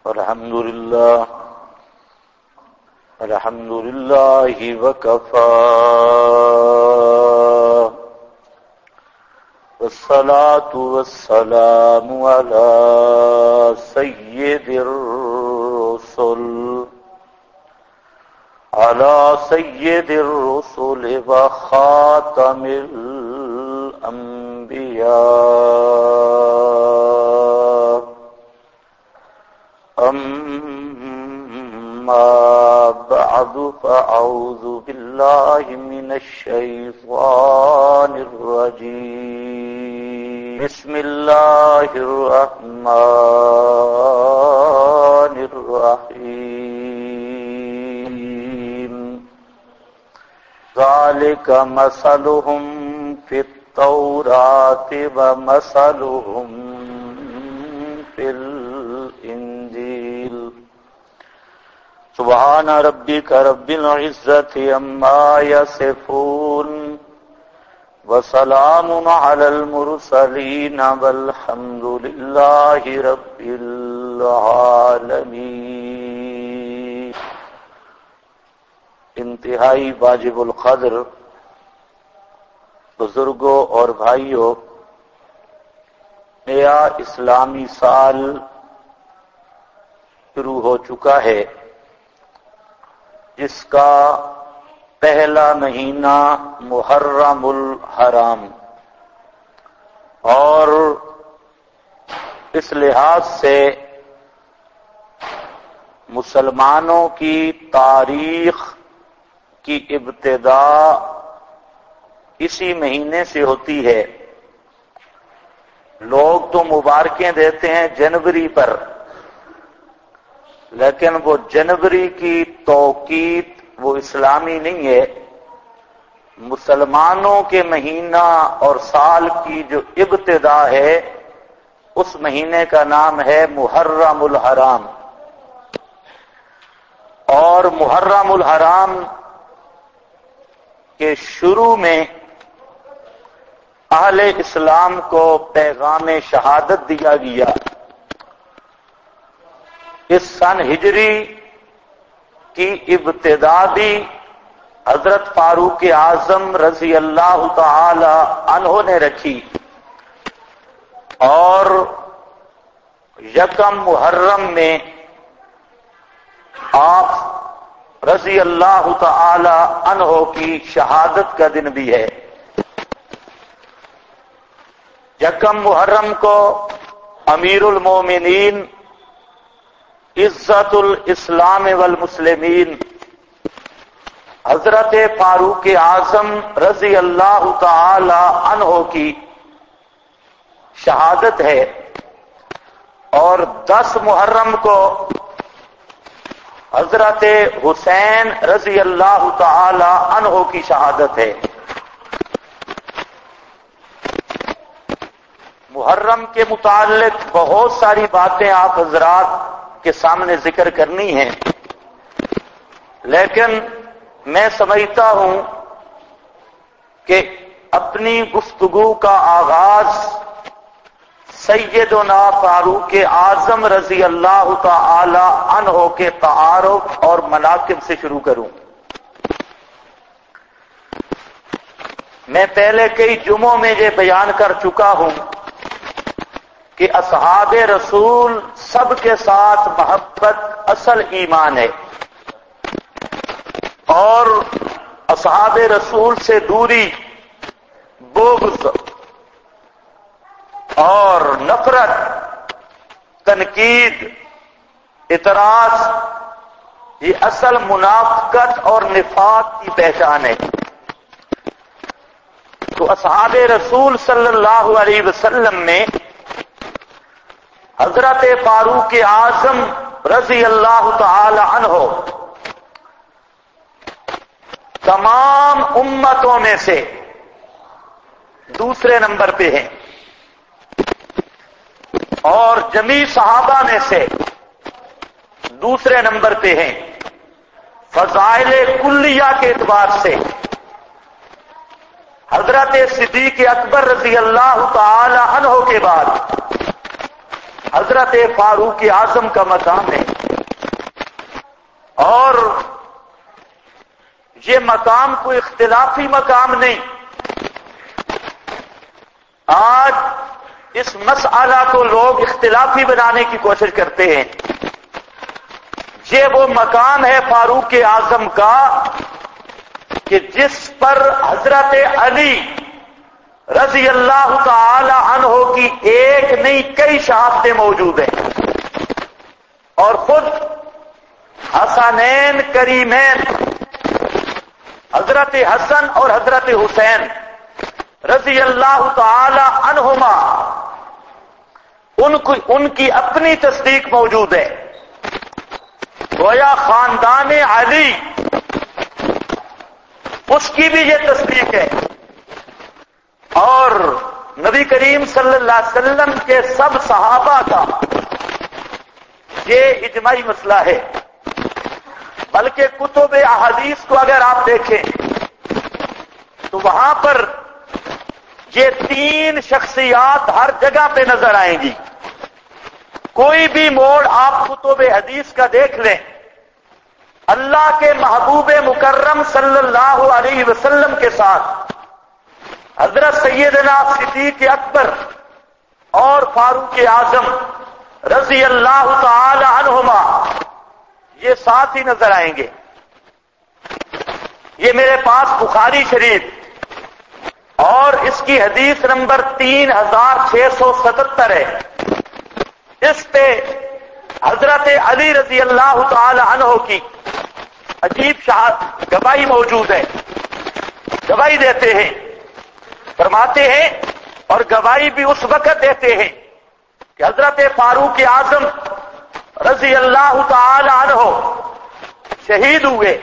الحمد لله وكفى والصلاة والسلام على سيد الرسل وخاتم الأنبياء. أما بعد فأعوذ بالله من الشيطان الرجيم. بسم الله الرحمن الرحيم. ذلك مثلهم في التوراة ومثلهم في الإنجيل. سبحان ربك رب العزة عما يصفون وسلام على المرسلين والحمد لله رب العالمين. انتہائی واجب القدر بزرگوں اور بھائیوں، نیا اسلامی سال شروع ہو چکا ہے، جس کا پہلا مہینہ محرم الحرام، اور اس لحاظ سے مسلمانوں کی تاریخ کی ابتدا اسی مہینے سے ہوتی ہے. لوگ تو مبارکیں دیتے ہیں جنوری پر، لیکن وہ جنوری کی توقیت وہ اسلامی نہیں ہے. مسلمانوں کے مہینہ اور سال کی جو ابتدا ہے اس مہینے کا نام ہے محرم الحرام. اور محرم الحرام کے شروع میں اہل اسلام کو پیغام شہادت دیا گیا. اس سن ہجری کی ابتدا بھی حضرت فاروق اعظم رضی اللہ تعالی عنہ نے رکھی، اور یکم محرم میں آپ رضی اللہ تعالی عنہ کی شہادت کا دن بھی ہے. یکم محرم کو امیر المومنین عزت الاسلام والمسلمین حضرت فاروق اعظم رضی اللہ تعالی عنہ کی شہادت ہے، اور 10 محرم کو حضرت حسین رضی اللہ تعالی عنہ کی شہادت ہے. محرم کے متعلق بہت ساری باتیں آپ حضرات کے سامنے ذکر کرنی ہیں، لیکن میں سمجھتا ہوں کہ اپنی گفتگو کا آغاز سیدنا فاروق اعظم رضی اللہ تعالی عنہ کے تعارف اور مناقب سے شروع کروں. میں پہلے کئی جمعوں میں یہ بیان کر چکا ہوں کہ اصحاب رسول سب کے ساتھ محبت اصل ایمان ہے، اور اصحاب رسول سے دوری، بغض اور نفرت، تنقید، اعتراض، یہ اصل منافقت اور نفاق کی پہچان ہے. تو اصحاب رسول صلی اللہ علیہ وسلم نے حضرت فاروق اعظم رضی اللہ تعالی عنہ تمام امتوں میں سے دوسرے نمبر پہ ہیں، اور جمیع صحابہ میں سے دوسرے نمبر پہ ہیں. فضائل کلیہ کے اعتبار سے حضرت صدیق اکبر رضی اللہ تعالی عنہ کے بعد حضرت فاروق اعظم کا مقام ہے، اور یہ مقام کوئی اختلافی مقام نہیں۔ آج اس مسئلہ کو لوگ اختلافی بنانے کی کوشش کرتے ہیں۔ یہ وہ مقام ہے فاروق اعظم کا کہ جس پر حضرت علی رضی اللہ تعالی عنہ کی ایک نہیں کئی شہادتیں موجود ہیں، اور خود حسنین کریمین حضرت حسن اور حضرت حسین رضی اللہ تعالی عنہما ان کی اپنی تصدیق موجود ہے۔ گویا خاندان علی اس کی بھی یہ تصدیق ہے، اور نبی کریم صلی اللہ علیہ وسلم کے سب صحابہ کا یہ اجماعی مسئلہ ہے۔ بلکہ کتب احادیث کو اگر آپ دیکھیں تو وہاں پر یہ تین شخصیات ہر جگہ پہ نظر آئیں گی۔ کوئی بھی موڑ آپ کتب حدیث کا دیکھ لیں، اللہ کے محبوب مکرم صلی اللہ علیہ وسلم کے ساتھ حضرت سیدنا صدیق اکبر اور فاروق اعظم رضی اللہ تعالی عنہما یہ ساتھ ہی نظر آئیں گے۔ یہ میرے پاس بخاری شریف اور اس کی حدیث نمبر 3677 ہے۔ اس پہ حضرت علی رضی اللہ تعالی عنہ کی عجیب گواہی موجود ہے۔ گواہی دیتے ہیں، فرماتے ہیں، اور گواہی بھی اس وقت دیتے ہیں کہ حضرت فاروق اعظم رضی اللہ تعالی عنہ شہید ہوئے،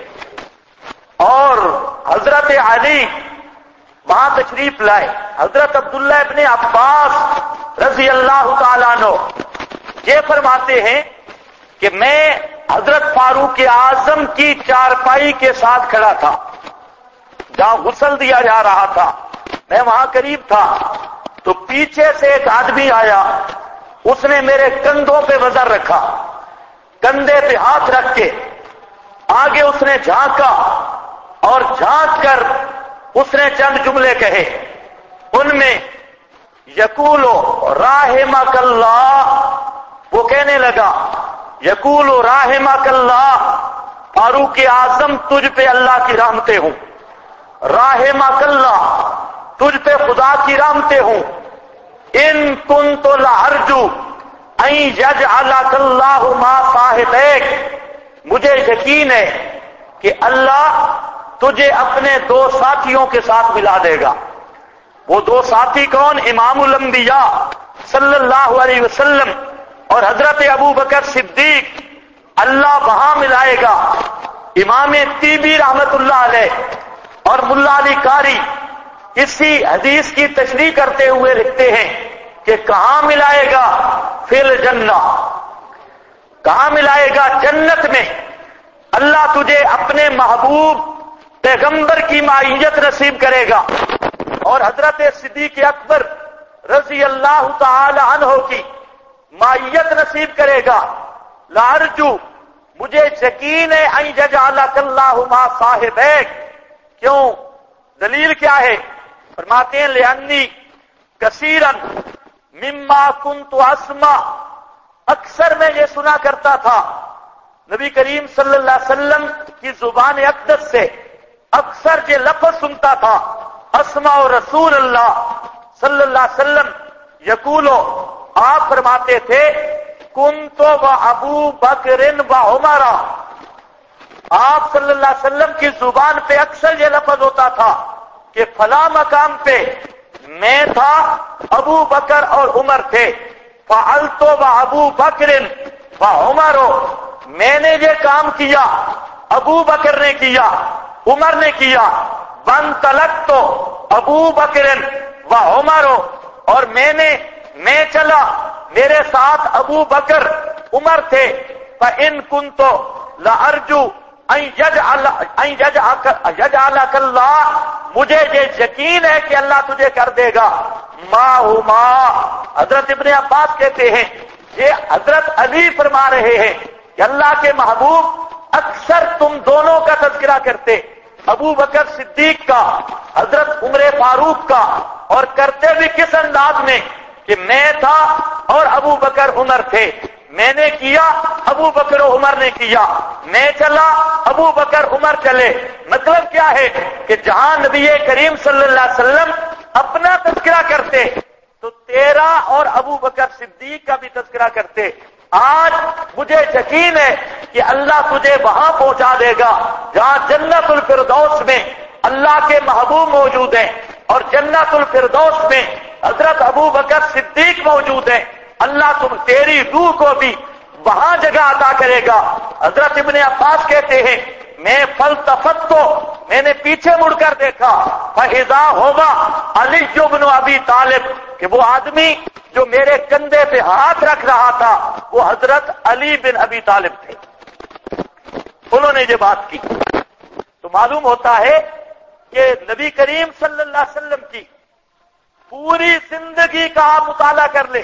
اور حضرت علی وہاں تشریف لائے۔ حضرت عبداللہ ابن عباس رضی اللہ تعالی عنہ یہ فرماتے ہیں کہ میں حضرت فاروق اعظم کی چارپائی کے ساتھ کھڑا تھا، جہاں غسل دیا جا رہا تھا، میں وہاں قریب تھا، تو پیچھے سے ایک آدمی آیا، اس نے میرے کندھوں پہ وزر رکھا، کندھے پہ ہاتھ رکھ کے آگے اس نے جھانکا، اور جھانک کر اس نے چند جملے کہے، ان میں یقول رحمک اللہ، وہ کہنے لگا یقول رحمک اللہ، فاروق اعظم تجھ پہ اللہ کی رحمتیں ہوں، رحمک اللہ تجھ پہ خدا کی رحمتیں ہوں، ان کنت لارجو ان یجعلک اللہ ما صاحبیک، مجھے یقین ہے کہ اللہ تجھے اپنے دو ساتھیوں کے ساتھ ملا دے گا۔ وہ دو ساتھی کون؟ امام الانبیاء صلی اللہ علیہ وسلم اور حضرت ابو بکر صدیق، اللہ وہاں ملائے گا۔ امام طیبی رحمت اللہ علیہ اور ملا علی قاری اسی حدیث کی تشریح کرتے ہوئے لکھتے ہیں کہ کہاں ملائے گا؟ فی الجنہ، کہاں ملائے گا؟ جنت میں۔ اللہ تجھے اپنے محبوب پیغمبر کی معیت نصیب کرے گا، اور حضرت صدیق اکبر رضی اللہ تعالی عنہ کی معیت نصیب کرے گا۔ لارجو، مجھے یقین ہے، ان یجعلک اللہ ما صاحبیک۔ کیوں؟ دلیل کیا ہے؟ فرماتے ہیں لأنی کثیرا مما کنت اسمع، اکثر میں یہ سنا کرتا تھا نبی کریم صلی اللہ علیہ وسلم کی زبان اقدس سے، اکثر یہ لفظ سنتا تھا، اسمع رسول اللہ صلی اللہ علیہ وسلم یقولو، آپ فرماتے تھے کنت و ابو بکر و عمر، آپ صلی اللہ علیہ وسلم کی زبان پہ اکثر یہ لفظ ہوتا تھا کہ فلاں مقام پہ میں تھا، ابو بکر اور عمر تھے، فعلت و ابو بکر و عمر، میں نے یہ کام کیا، ابو بکر نے کیا، عمر نے کیا، وانطلقت ابو بکر و عمر، اور میں چلا، میرے ساتھ ابو بکر عمر تھے، فإن كنت لأرجو ان یجعلک اللہ، مجھے یہ یقین ہے کہ اللہ تجھے کر دے گا، ما ہما، حضرت ابن عباس کہتے ہیں یہ حضرت علی فرما رہے ہیں کہ اللہ کے محبوب اکثر تم دونوں کا تذکرہ کرتے، ابو بکر صدیق کا، حضرت عمر فاروق کا، اور کرتے بھی کس انداز میں کہ میں تھا اور ابو بکر عمر تھے، میں نے کیا ابو بکر و عمر نے کیا، میں چلا ابو بکر عمر چلے۔ مطلب کیا ہے کہ جہاں نبی کریم صلی اللہ علیہ وسلم اپنا تذکرہ کرتے تو تیرا اور ابو بکر صدیق کا بھی تذکرہ کرتے۔ آج مجھے یقین ہے کہ اللہ تجھے وہاں پہنچا دے گا جہاں جنت الفردوس میں اللہ کے محبوب موجود ہیں، اور جنت الفردوس میں حضرت ابو بکر صدیق موجود ہیں۔ اللہ تم تیری روح کو بھی وہاں جگہ عطا کرے گا۔ حضرت ابن عباس کہتے ہیں میں فلتفت تو میں نے پیچھے مڑ کر دیکھا، فاذا ہوگا علی بن ابی طالب، کہ وہ آدمی جو میرے کندھے پہ ہاتھ رکھ رہا تھا وہ حضرت علی بن ابی طالب تھے۔ انہوں نے یہ بات کی تو معلوم ہوتا ہے کہ نبی کریم صلی اللہ علیہ وسلم کی پوری زندگی کا آپ مطالعہ کر لیں،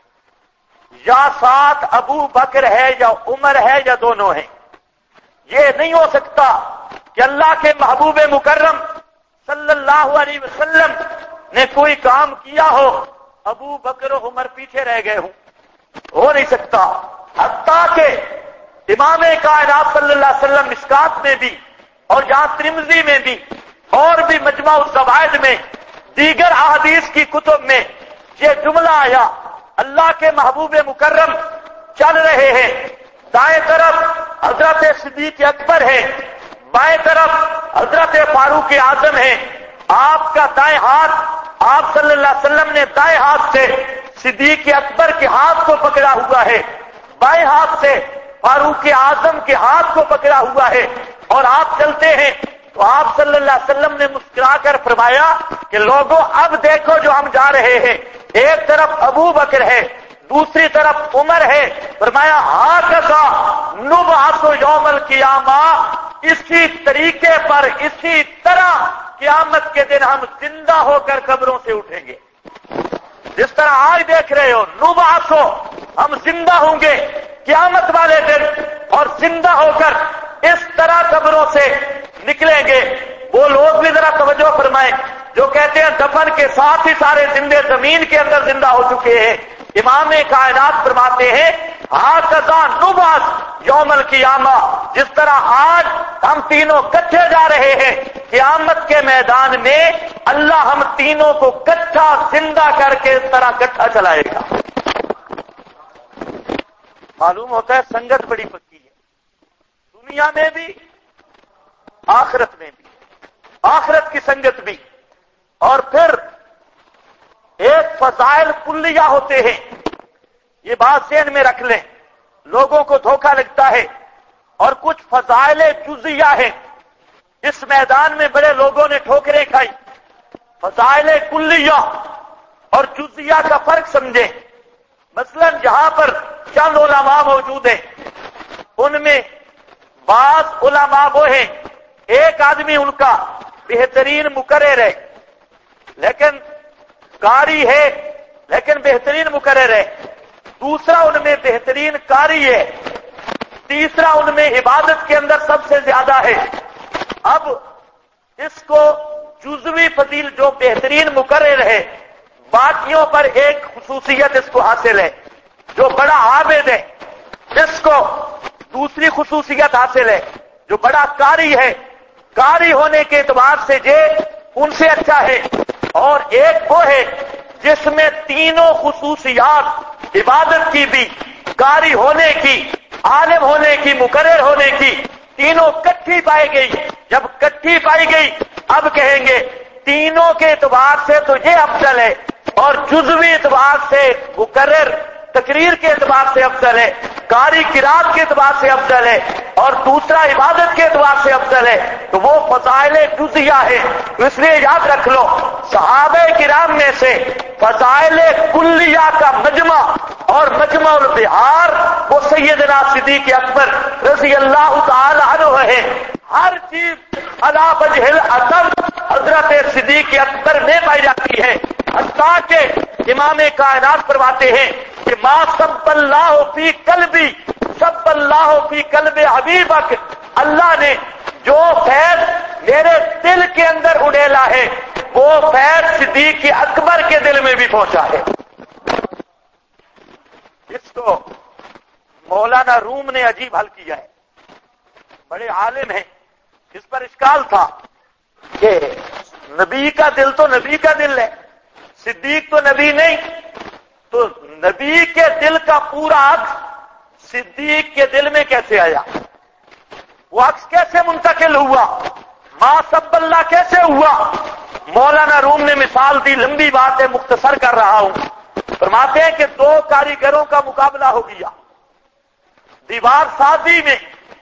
یا ساتھ ابو بکر ہے یا عمر ہے یا دونوں ہیں، یہ نہیں ہو سکتا کہ اللہ کے محبوب مکرم صلی اللہ علیہ وسلم نے کوئی کام کیا ہو ابو بکر و عمر پیچھے رہ گئے ہوں، ہو نہیں سکتا۔ حتیٰ کہ امام کائنات صلی اللہ علیہ وسلم مشکات میں بھی اور جہاں ترمذی میں بھی اور بھی مجمع الزوائد میں دیگر احادیث کی کتب میں یہ جملہ آیا، اللہ کے محبوب مکرم چل رہے ہیں، دائیں طرف حضرت صدیق اکبر ہے، بائیں طرف حضرت فاروق اعظم ہے، آپ کا دائیں ہاتھ آپ صلی اللہ علیہ وسلم نے دائیں ہاتھ سے صدیق اکبر کے ہاتھ کو پکڑا ہوا ہے، بائیں ہاتھ سے فاروق اعظم کے ہاتھ کو پکڑا ہوا ہے، اور آپ چلتے ہیں تو آپ صلی اللہ علیہ وسلم نے مسکرا کر فرمایا کہ لوگوں اب دیکھو جو ہم جا رہے ہیں، ایک طرف ابو بکر ہے دوسری طرف عمر ہے، فرمایا ہاکذا نبعث یوم القیامہ، اسی طریقے پر اسی طرح قیامت کے دن ہم زندہ ہو کر قبروں سے اٹھیں گے۔ جس طرح آج دیکھ رہے ہو نبعث، ہم زندہ ہوں گے قیامت والے دن، اور زندہ ہو کر اس طرح قبروں سے نکلیں گے۔ وہ لوگ بھی ذرا توجہ فرمائیں جو کہتے ہیں دفن کے ساتھ ہی سارے زندے زمین کے اندر زندہ ہو چکے ہیں۔ امام کائنات فرماتے ہیں ہاکذا نبعث یوم القیامہ، جس طرح آج ہم تینوں کٹھے جا رہے ہیں قیامت کے میدان میں اللہ ہم تینوں کو کٹھا زندہ کر کے اس طرح کٹھا چلائے گا۔ معلوم ہوتا ہے سنگت بڑی پکی ہے، دنیا میں بھی آخرت میں بھی، آخرت کی سنگت بھی۔ اور پھر ایک فضائل کلیہ ہوتے ہیں، یہ بات ذہن میں رکھ لیں، لوگوں کو دھوکہ لگتا ہے، اور کچھ فضائل جزیہ ہیں۔ اس میدان میں بڑے لوگوں نے ٹھوکریں کھائی۔ فضائل کلیہ اور جزیہ کا فرق سمجھیں۔ مثلا جہاں پر چند علماء موجود ہیں ان میں بعض علماء وہ ہیں، ایک آدمی ان کا بہترین مقرر ہے لیکن قاری ہے لیکن بہترین مقرر ہے، دوسرا ان میں بہترین قاری ہے، تیسرا ان میں عبادت کے اندر سب سے زیادہ ہے۔ اب اس کو جزوی فضیل جو بہترین مقرر ہے، باقیوں پر ایک خصوصیت اس کو حاصل ہے، جو بڑا عابد ہے اس کو دوسری خصوصیت حاصل ہے، جو بڑا قاری ہے قاری ہونے کے اعتبار سے یہ ان سے اچھا ہے، اور ایک وہ ہے جس میں تینوں خصوصیات عبادت کی بھی، قاری ہونے کی، عالم ہونے کی، مقرر ہونے کی، تینوں کٹھی پائی گئی۔ جب کٹھی پائی گئی اب کہیں گے تینوں کے اعتبار سے تو یہ افضل ہے، اور جزوی اعتبار سے مقرر تقریر کے اعتبار سے افضل ہے، قاری قرات کے اعتبار سے افضل ہے، اور دوسرا عبادت کے اعتبار سے افضل ہے، تو وہ فضائل جزیہ ہے۔ تو اس لیے یاد رکھ لو صحابہ کرام میں سے فضائل کلیہ کا مجمع اور مجمع البحار وہ سیدنا صدیق اکبر رضی اللہ تعالی عنہ ہے۔ ہر چیز علی وجہ العطف حضرت صدیق اکبر میں پائی جاتی ہے، بتا کے امام کائنات فرماتے ہیں کہ ما سب اللہ فی قلبی سب اللہ فی قلب حبیبک، اللہ نے جو فیض میرے دل کے اندر اڑیلا ہے وہ فیض صدیق اکبر کے دل میں بھی پہنچا ہے۔ اس کو مولانا روم نے عجیب حل کیا ہے، بڑے عالم ہیں۔ اس پر اشکال تھا کہ نبی کا دل تو نبی کا دل ہے، صدیق تو نبی نہیں، تو نبی کے دل کا پورا عکس صدیق کے دل میں کیسے آیا؟ وہ عکس کیسے منتقل ہوا؟ ما سب اللہ کیسے ہوا؟ مولانا روم نے مثال دی، لمبی بات ہے مختصر کر رہا ہوں۔ فرماتے ہیں کہ دو کاریگروں کا مقابلہ ہو گیا دیوار سازی میں،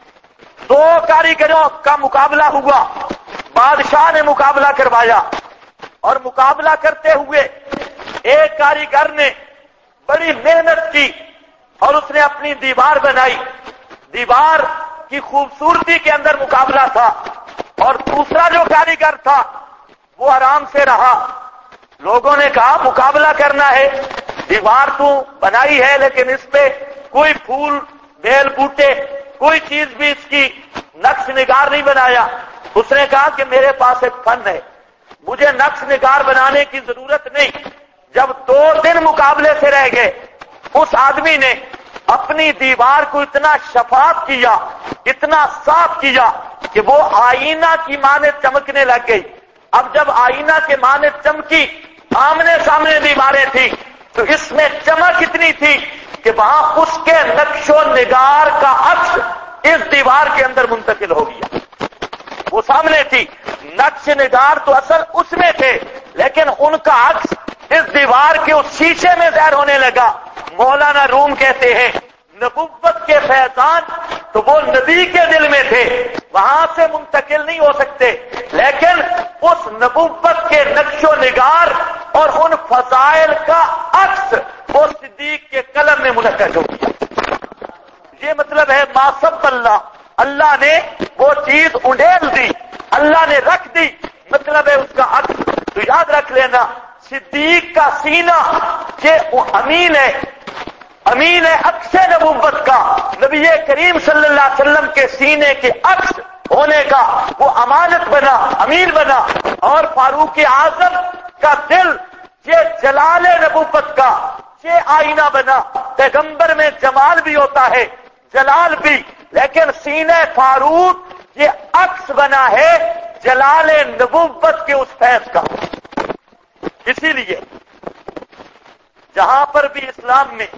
دو کاریگروں کا مقابلہ ہوا، بادشاہ نے مقابلہ کروایا، اور مقابلہ کرتے ہوئے ایک کاریگر نے بڑی محنت کی اور اس نے اپنی دیوار بنائی، دیوار کی خوبصورتی کے اندر مقابلہ تھا، اور دوسرا جو کاریگر تھا وہ آرام سے رہا۔ لوگوں نے کہا مقابلہ کرنا ہے، دیوار تو بنائی ہے لیکن اس پہ کوئی پھول بیل بوٹے کوئی چیز بھی اس کی نقش نگار نہیں بنایا۔ اس نے کہا کہ میرے پاس ایک فن ہے، مجھے نقش نگار بنانے کی ضرورت نہیں۔ جب 2 دن مقابلے سے رہ گئے، اس آدمی نے اپنی دیوار کو اتنا شفاف کیا، اتنا صاف کیا کہ وہ آئینہ کی مانند چمکنے لگ گئی۔ اب جب آئینہ کے مانند چمکی، آمنے سامنے دیواریں تھیں، تو اس میں چمک اتنی تھی کہ وہاں اس کے نقش و نگار کا عکس اس دیوار کے اندر منتقل ہو گیا۔ وہ سامنے تھی، نقش نگار تو اصل اس میں تھے لیکن ان کا عکس اس دیوار کے اس شیشے میں ظاہر ہونے لگا۔ مولانا روم کہتے ہیں نبوت کے فیضان تو وہ نبی کے دل میں تھے، وہاں سے منتقل نہیں ہو سکتے، لیکن اس نبوت کے نقش و نگار اور ان فضائل کا عکس وہ صدیق کے قلم میں منعقد ہو گیا۔ یہ مطلب ہے ما سب اللہ، اللہ نے وہ چیز انڈیل دی، اللہ نے رکھ دی، مطلب ہے اس کا عکس۔ تو یاد رکھ لینا صدیق کا سینہ یہ امین ہے، امین ہے عکس نبوت کا، نبی کریم صلی اللہ علیہ وسلم کے سینے کے عکس ہونے کا وہ امانت بنا، امین بنا۔ اور فاروق اعظم کا دل یہ جلال نبوت کا یہ آئینہ بنا۔ پیغمبر میں جمال بھی ہوتا ہے، جلال بھی، لیکن سینہ فاروق یہ عکس بنا ہے جلال نبوت کے اس فیض کا۔ اسی لیے جہاں پر بھی اسلام میں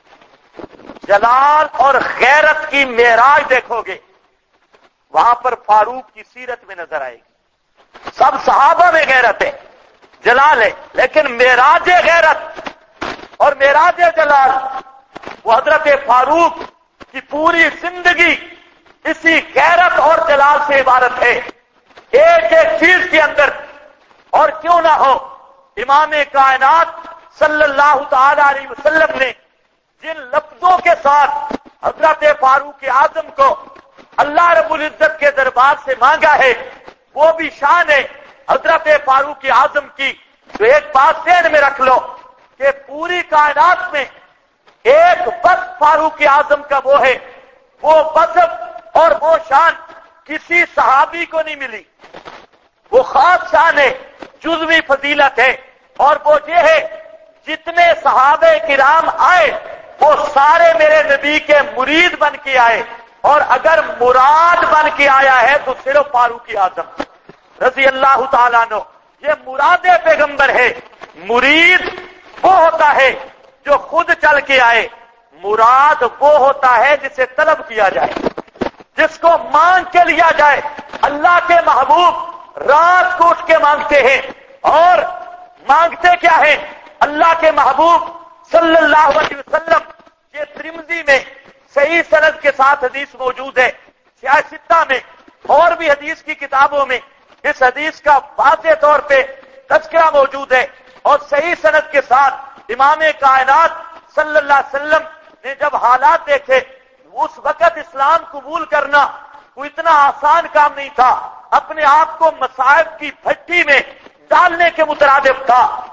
جلال اور غیرت کی معراج دیکھو گے وہاں پر فاروق کی سیرت میں نظر آئے گی۔ سب صحابہ میں غیرت ہے، جلال ہے، لیکن معراج غیرت اور معراج جلال وہ حضرت فاروق کی پوری زندگی اسی غیرت اور جلال سے عبارت ہے، ایک ایک چیز کے اندر۔ اور کیوں نہ ہو امام کائنات صلی اللہ تعالی علیہ وسلم نے جن لفظوں کے ساتھ حضرت فاروق اعظم کو اللہ رب العزت کے دربار سے مانگا ہے وہ بھی شان ہے حضرت فاروق اعظم کی۔ تو ایک بات ذہن میں رکھ لو کہ پوری کائنات میں ایک بس فاروق اعظم کا وہ ہے، وہ وصف اور وہ شان کسی صحابی کو نہیں ملی، وہ خاص شان ہے، جزوی فضیلت ہے، اور وہ یہ ہے جتنے صحابہ کرام آئے وہ سارے میرے نبی کے مرید بن کے آئے، اور اگر مراد بن کے آیا ہے تو صرف فاروق اعظم رضی اللہ تعالیٰ عنہ، یہ مراد پیغمبر ہے۔ مرید وہ ہوتا ہے جو خود چل کے آئے، مراد وہ ہوتا ہے جسے طلب کیا جائے، جس کو مانگ کے لیا جائے۔ اللہ کے محبوب رات کو اٹھ کے مانگتے ہیں، اور مانگتے کیا ہے؟ اللہ کے محبوب صلی اللہ علیہ وسلم، یہ ترمذی میں صحیح سند کے ساتھ حدیث موجود ہے، سیاستہ میں اور بھی حدیث کی کتابوں میں اس حدیث کا واضح طور پہ تذکرہ موجود ہے، اور صحیح سند کے ساتھ امام کائنات صلی اللہ علیہ وسلم نے جب حالات دیکھے، اس وقت اسلام قبول کرنا کوئی اتنا آسان کام نہیں تھا، اپنے آپ کو مصائب کی بھٹی میں ڈالنے کے مترادف تھا۔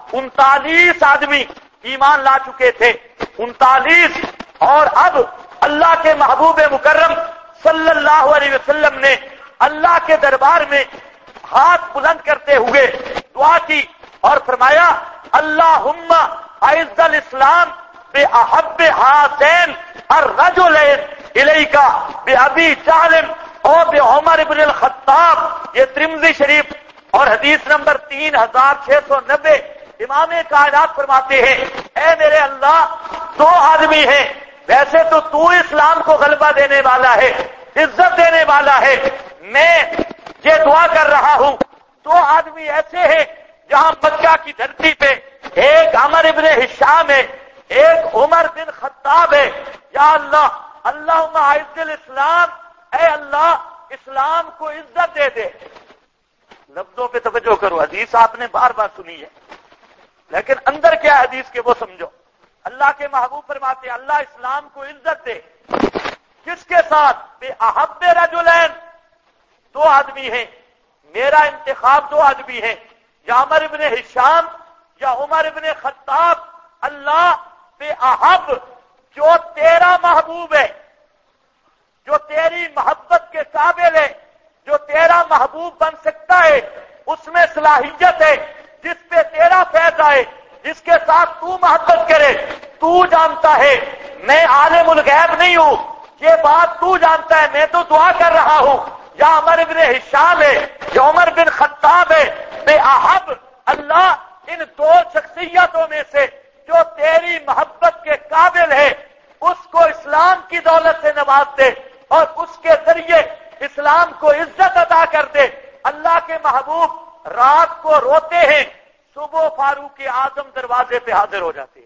39 آدمی ایمان لا چکے تھے، 39، اور اب اللہ کے محبوب مکرم صلی اللہ علیہ وسلم نے اللہ کے دربار میں ہاتھ بلند کرتے ہوئے دعا کی اور فرمایا اللہم اعز الاسلام بأحب ہاتین الرجلین الیک بأبی جہل اور بعمر بن الخطاب۔ یہ ترمذی شریف اور حدیث نمبر 3690۔ امام کائنات فرماتے ہیں اے میرے اللہ، 2 آدمی ہیں، ویسے تو اسلام کو غلبہ دینے والا ہے، عزت دینے والا ہے، میں یہ دعا کر رہا ہوں 2 آدمی ایسے ہیں جہاں مکہ کی دھرتی پہ ایک عمر ابن ہشام ہے، ایک عمر بن خطاب ہے، یا اللہ اللہم اعز الاسلام، اے اللہ اسلام کو عزت دے دے۔ لفظوں پہ توجہ کرو، حدیث آپ نے بار بار سنی ہے، لیکن اندر کیا حدیث کے وہ سمجھو۔ اللہ کے محبوب فرماتے ہیں اللہ اسلام کو عزت دے، کس کے ساتھ؟ بے احب رجلین، 2 آدمی ہیں، میرا انتخاب 2 آدمی ہیں، یا عمر ابن ہشام یا عمر ابن خطاب۔ اللہ بے احب، جو تیرا محبوب ہے، جو تیری محبت کے قابل ہے، جو تیرا محبوب بن سکتا ہے، اس میں صلاحیت ہے، جس پہ تیرا فیض آئے، جس کے ساتھ تو محبت کرے، تو جانتا ہے، میں عالم الغیب نہیں ہوں، یہ بات تو جانتا ہے، میں تو دعا کر رہا ہوں، یا عمر بن ہشام ہے یا عمر بن خطاب ہے، بے احب، اللہ ان 2 شخصیتوں میں سے جو تیری محبت کے قابل ہے اس کو اسلام کی دولت سے نواز دے اور اس کے ذریعے اسلام کو عزت عطا کر دے۔ اللہ کے محبوب رات کو روتے ہیں، صبح فاروق اعظم دروازے پہ حاضر ہو جاتے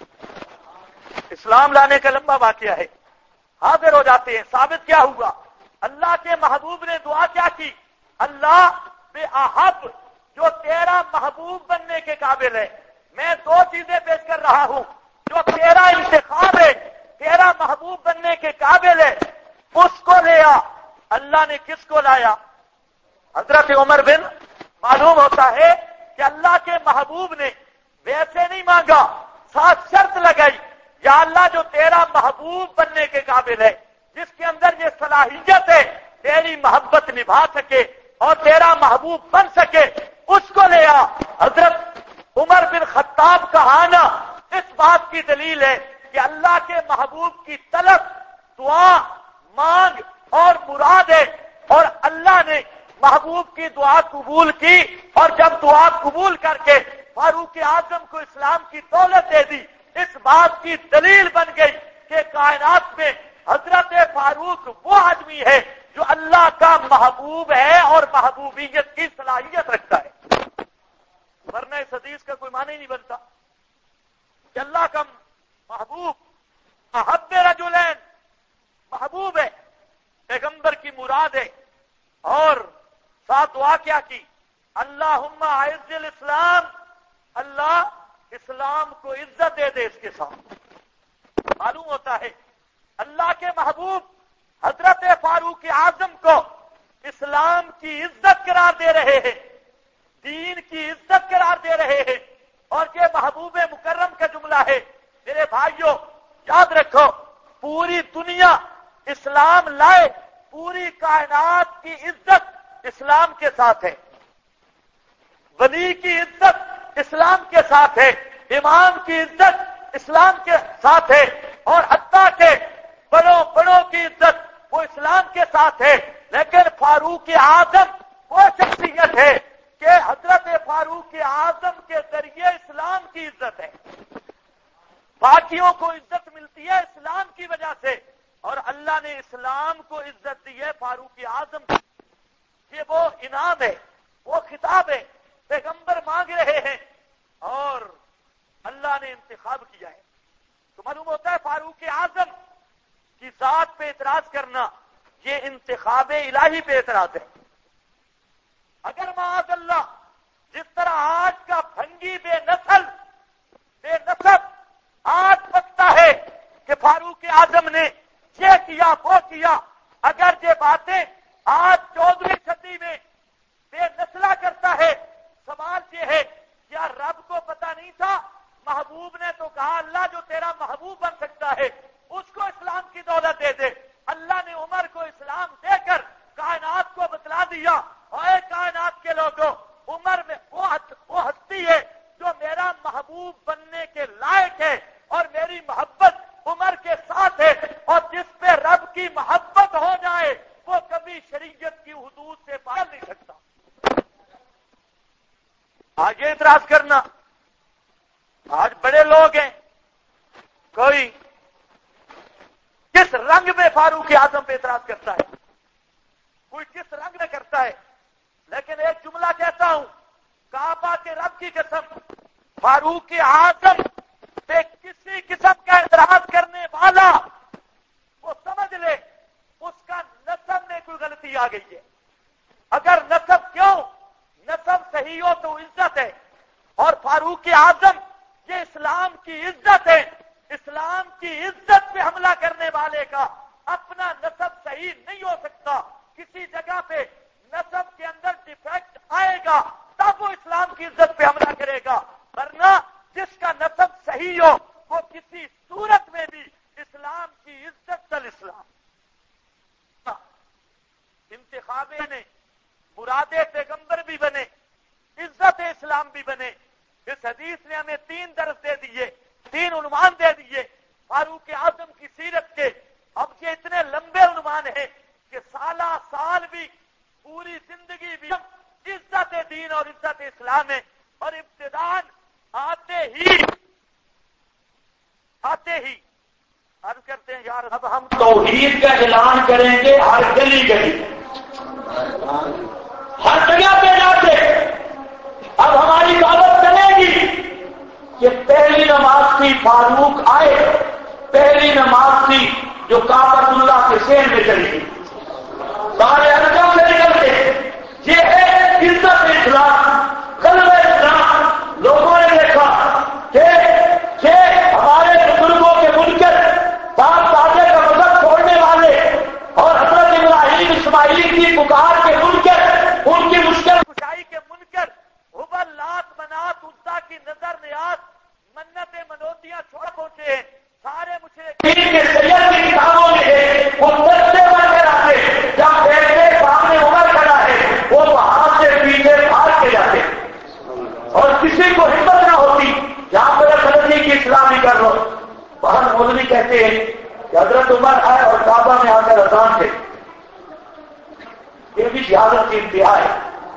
ہیں۔ اسلام لانے کا لمبا واقعہ ہے، حاضر ہو جاتے ہیں۔ ثابت کیا ہوا؟ اللہ کے محبوب نے دعا کیا کی؟ اللہ بے احب، جو تیرا محبوب بننے کے قابل ہے، میں 2 چیزیں پیش کر رہا ہوں، جو تیرا انتخاب ہے، تیرا محبوب بننے کے قابل ہے، اس کو لیا۔ اللہ نے کس کو لایا؟ حضرت عمر بن، معلوم ہوتا ہے کہ اللہ کے محبوب نے ویسے نہیں مانگا، ساتھ شرط لگائی، یا اللہ جو تیرا محبوب بننے کے قابل ہے، جس کے اندر یہ صلاحیت ہے تیری محبت نبھا سکے اور تیرا محبوب بن سکے، اس کو لیا۔ حضرت عمر بن خطاب کا آنا اس بات کی دلیل ہے کہ اللہ کے محبوب کی طلب، دعا، مانگ اور مراد ہے، اور اللہ نے محبوب کی دعا قبول کی، اور جب دعا قبول کر کے فاروق اعظم کو اسلام کی دولت دے دی، اس بات کی دلیل بن گئی کہ کائنات میں حضرت فاروق وہ آدمی ہے جو اللہ کا محبوب ہے اور محبوبیت کی صلاحیت رکھتا ہے، ورنہ اس حدیث کا کوئی معنی نہیں بنتا کہ اللہ کا محبوب احب رجلین، محبوب ہے، پیغمبر کی مراد ہے، اور ساتھ دعا کیا کی؟ اللہم اعز الاسلام، اللہ اسلام کو عزت دے دے۔ اس کے ساتھ معلوم ہوتا ہے اللہ کے محبوب حضرت فاروق اعظم کو اسلام کی عزت قرار دے رہے ہیں، دین کی عزت قرار دے رہے ہیں، اور یہ محبوب مکرم کا جملہ ہے۔ میرے بھائیوں یاد رکھو، پوری دنیا اسلام لائے، پوری کائنات کی عزت اسلام کے ساتھ ہے، ولی کی عزت اسلام کے ساتھ ہے، امام کی عزت اسلام کے ساتھ ہے، اور حتیٰ کہ بڑوں کی عزت وہ اسلام کے ساتھ ہے، لیکن فاروق اعظم وہ شخصیت ہے کہ حضرت فاروق اعظم کے ذریعے اسلام کی عزت ہے۔ باقیوں کو عزت ملتی ہے اسلام کی وجہ سے، اور اللہ نے اسلام کو عزت دی ہے فاروق اعظم کی۔ یہ وہ انعام ہے، وہ خطاب ہے، پیغمبر مانگ رہے ہیں اور اللہ نے انتخاب کیا ہے۔ تو معلوم ہوتا ہے فاروق اعظم کی ذات پہ اعتراض کرنا یہ انتخاب الہی پہ اعتراض ہے۔ اگر معاذ اللہ جس طرح آج کا بھنگی بے نسل بے نسب آج بکتا ہے کہ فاروق اعظم نے یہ کیا وہ کیا، اگر یہ باتیں آج 14ویں صدی میں بے نسلہ کرتا ہے، سوال یہ ہے کیا رب کو پتہ نہیں تھا، محبوب نے تو کہا اللہ جو تیرا محبوب بن سکتا ہے اس کو اسلام کی دولت دے دے۔ اللہ نے عمر کو اسلام دے کر کائنات کو بتلا دیا، اے کائنات کے لوگوں، عمر میں وہ ہستی ہے جو میرا محبوب بننے کے لائق ہے اور میری محبت عمر کے ساتھ ہے، اور جس پہ رب کی محبت ہو جائے وہ کبھی شریعت کی حدود سے باہر نہیں سکتا۔ آگے اعتراض کرنا، آج بڑے لوگ ہیں، کوئی کس رنگ میں فاروق اعظم پہ اعتراض کرتا ہے، کوئی کس رنگ میں کرتا ہے، لیکن ایک جملہ کہتا ہوں، کعبہ کے رب کی قسم، فاروق اعظم پہ کسی قسم کا اعتراض کرنے والا وہ سمجھ لے اس کا نسب میں کوئی غلطی آ گئی ہے۔ اگر نسب کیوں، نسب صحیح ہو تو عزت ہے، اور فاروق اعظم یہ اسلام کی عزت ہے۔ اسلام کی عزت پہ حملہ کرنے والے کا اپنا نسب صحیح نہیں ہو سکتا، کسی جگہ پہ نسب کے اندر ڈیفیکٹ آئے گا تب وہ اسلام کی عزت پہ حملہ کرے گا، ورنہ جس کا نسب صحیح ہو وہ کسی صورت میں بھی اسلام کی عزت الاسلام۔ انتخاب نے مراد پیغمبر بھی بنے، عزت اسلام بھی بنے۔ اس حدیث نے ہمیں 3 درس دے دیے، 3 عنوان دے دیے فاروق اعظم کی سیرت کے۔ اب یہ اتنے لمبے عنوان ہیں کہ سالہ سال بھی، پوری زندگی بھی عزت دین اور عزت اسلام ہے، اور ابتدان آتے ہی عرض کرتے ہیں یار اب ہم توحید کا اعلان کریں گے، ہر گلی گلی ہر جگہ پہ جا کے اب ہماری دعوت چلے گی کہ پہلی نماز تھی فاروق آئے، پہلی نماز تھی جو کعبۃ اللہ کے شہر میں چلی گئی، سارے ارکان سے نکل کے، یہ ہے عزت اسلام، غلبہ اسلام۔ لوگوں نے دیکھا کہ ہمارے بزرگوں کے منکر، باپ دادے کا مذہب چھوڑنے والے اور حضرت ابراہیم اسماعیل کی پکار کے منکر، ان کی مشکل کشائی کے منکر، حبل لات منات عزا کی نظر نیاز منتیں منوتیاں چھوڑ پہنچے ہیں، سارے مشرکین کے سید کی کتابوں میں ہے، وہ دستے بن کر آتے، جب دیکھتے سامنے عمر کھڑا ہے وہ وہاں سے پیچھے بھاگ کے جاتے، اور کسی کو ہمت نہ ہوتی جہاں پر غلطی کی اسلامی کر لو۔ وہاں مولوی کہتے ہیں کہ حضرت عمر آئے اور کعبہ میں آ کر اذان تھے، یہ بھی زیادت کی انتہا ہے۔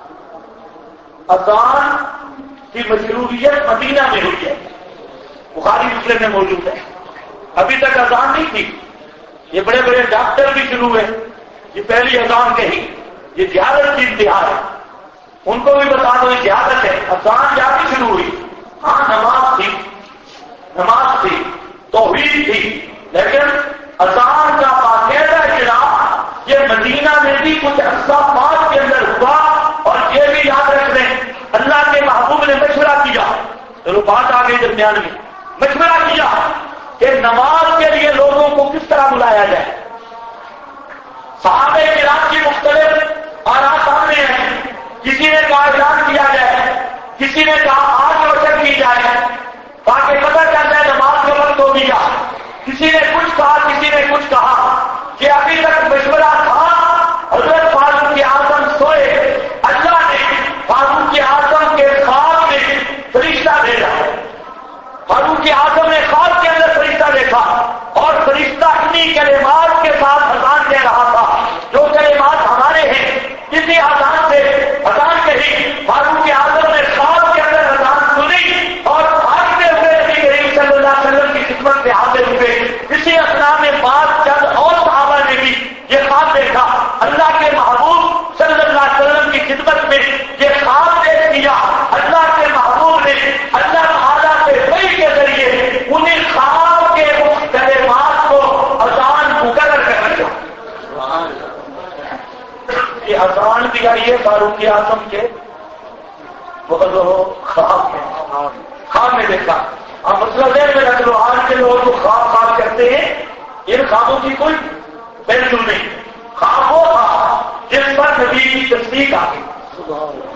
اذان کی مشروعیت مدینہ میں ہوئی ہے، بخاری مسلم میں موجود ہے، ابھی تک اذان نہیں تھی۔ یہ بڑے بڑے ڈاکٹر بھی شروع ہوئے، یہ پہلی اذان کہی، یہ زیادت کی انتہا ہے، ان کو بھی بتا دو یہ زیادت ہے۔ اذان جا کے شروع ہوئی، ہاں نماز تھی، توحید تھی، لیکن اذان کا باقاعدہ اجرا یہ مدینہ میں بھی کچھ عرصہ بعد کے اندر ہوا۔ اور یہ بھی یاد رکھ لیں اللہ کے محبوب نے مشورہ کیا، چلو بات آ گئی درمیان میں، مشورہ کیا کہ نماز کے لیے لوگوں کو کس طرح بلایا جائے۔ صحابہ کرام کی مختلف آراء سامنے ہیں، کسی نے کہا اعلان کیا جائے، کسی نے کہا آگ روشن کی جائے تاکہ پتہ چل جائے نماز کا وقت ہو گیا، کسی نے کچھ کہا، کسی نے کچھ کہا کہ ابھی تک مشورہ تھا، حضرت فاروق اعظم سوئے، اللہ نے فاروق اعظم کے خواب میں فرشتہ بھیجا، فاروق اعظم نے خواب کے اندر فرشتہ دیکھا، اور فرشتہ انہی کلمات کے ساتھ اذان دے رہا تھا جو کلمات ہمارے ہیں، کسی اذان سے اذان کہی، فاروق اعظم نے خواب کے اندر اذان سنی اور بھاگتے ہوئے نبی کریم صلی اللہ علیہ وسلم کی خدمت میں حاضر ہوئے۔ اسی اثناء میں بعد چند اور صحابہ نے بھی یہ خواب دیکھا، اللہ کے محبوب صلی اللہ علیہ وسلم کی خدمت میں یہ خواب پیش کیا، اللہ کے محبوب نے اللہ تعالیٰ کے وحی کے ذریعے انہیں خواب کے اس کلمات کو اذان مقرر کر دیا۔ یہ اذان بھی آئی ہے فاروق اعظم کے خواب میں دیکھا۔ اب مسئلہ ذہن میں رکھ لو، آج کے لوگ جو خواب کرتے ہیں ان خوابوں کی کوئی ویلیو نہیں۔ خواب وہ تھا جس پر نبی کی تصدیق آ گئی،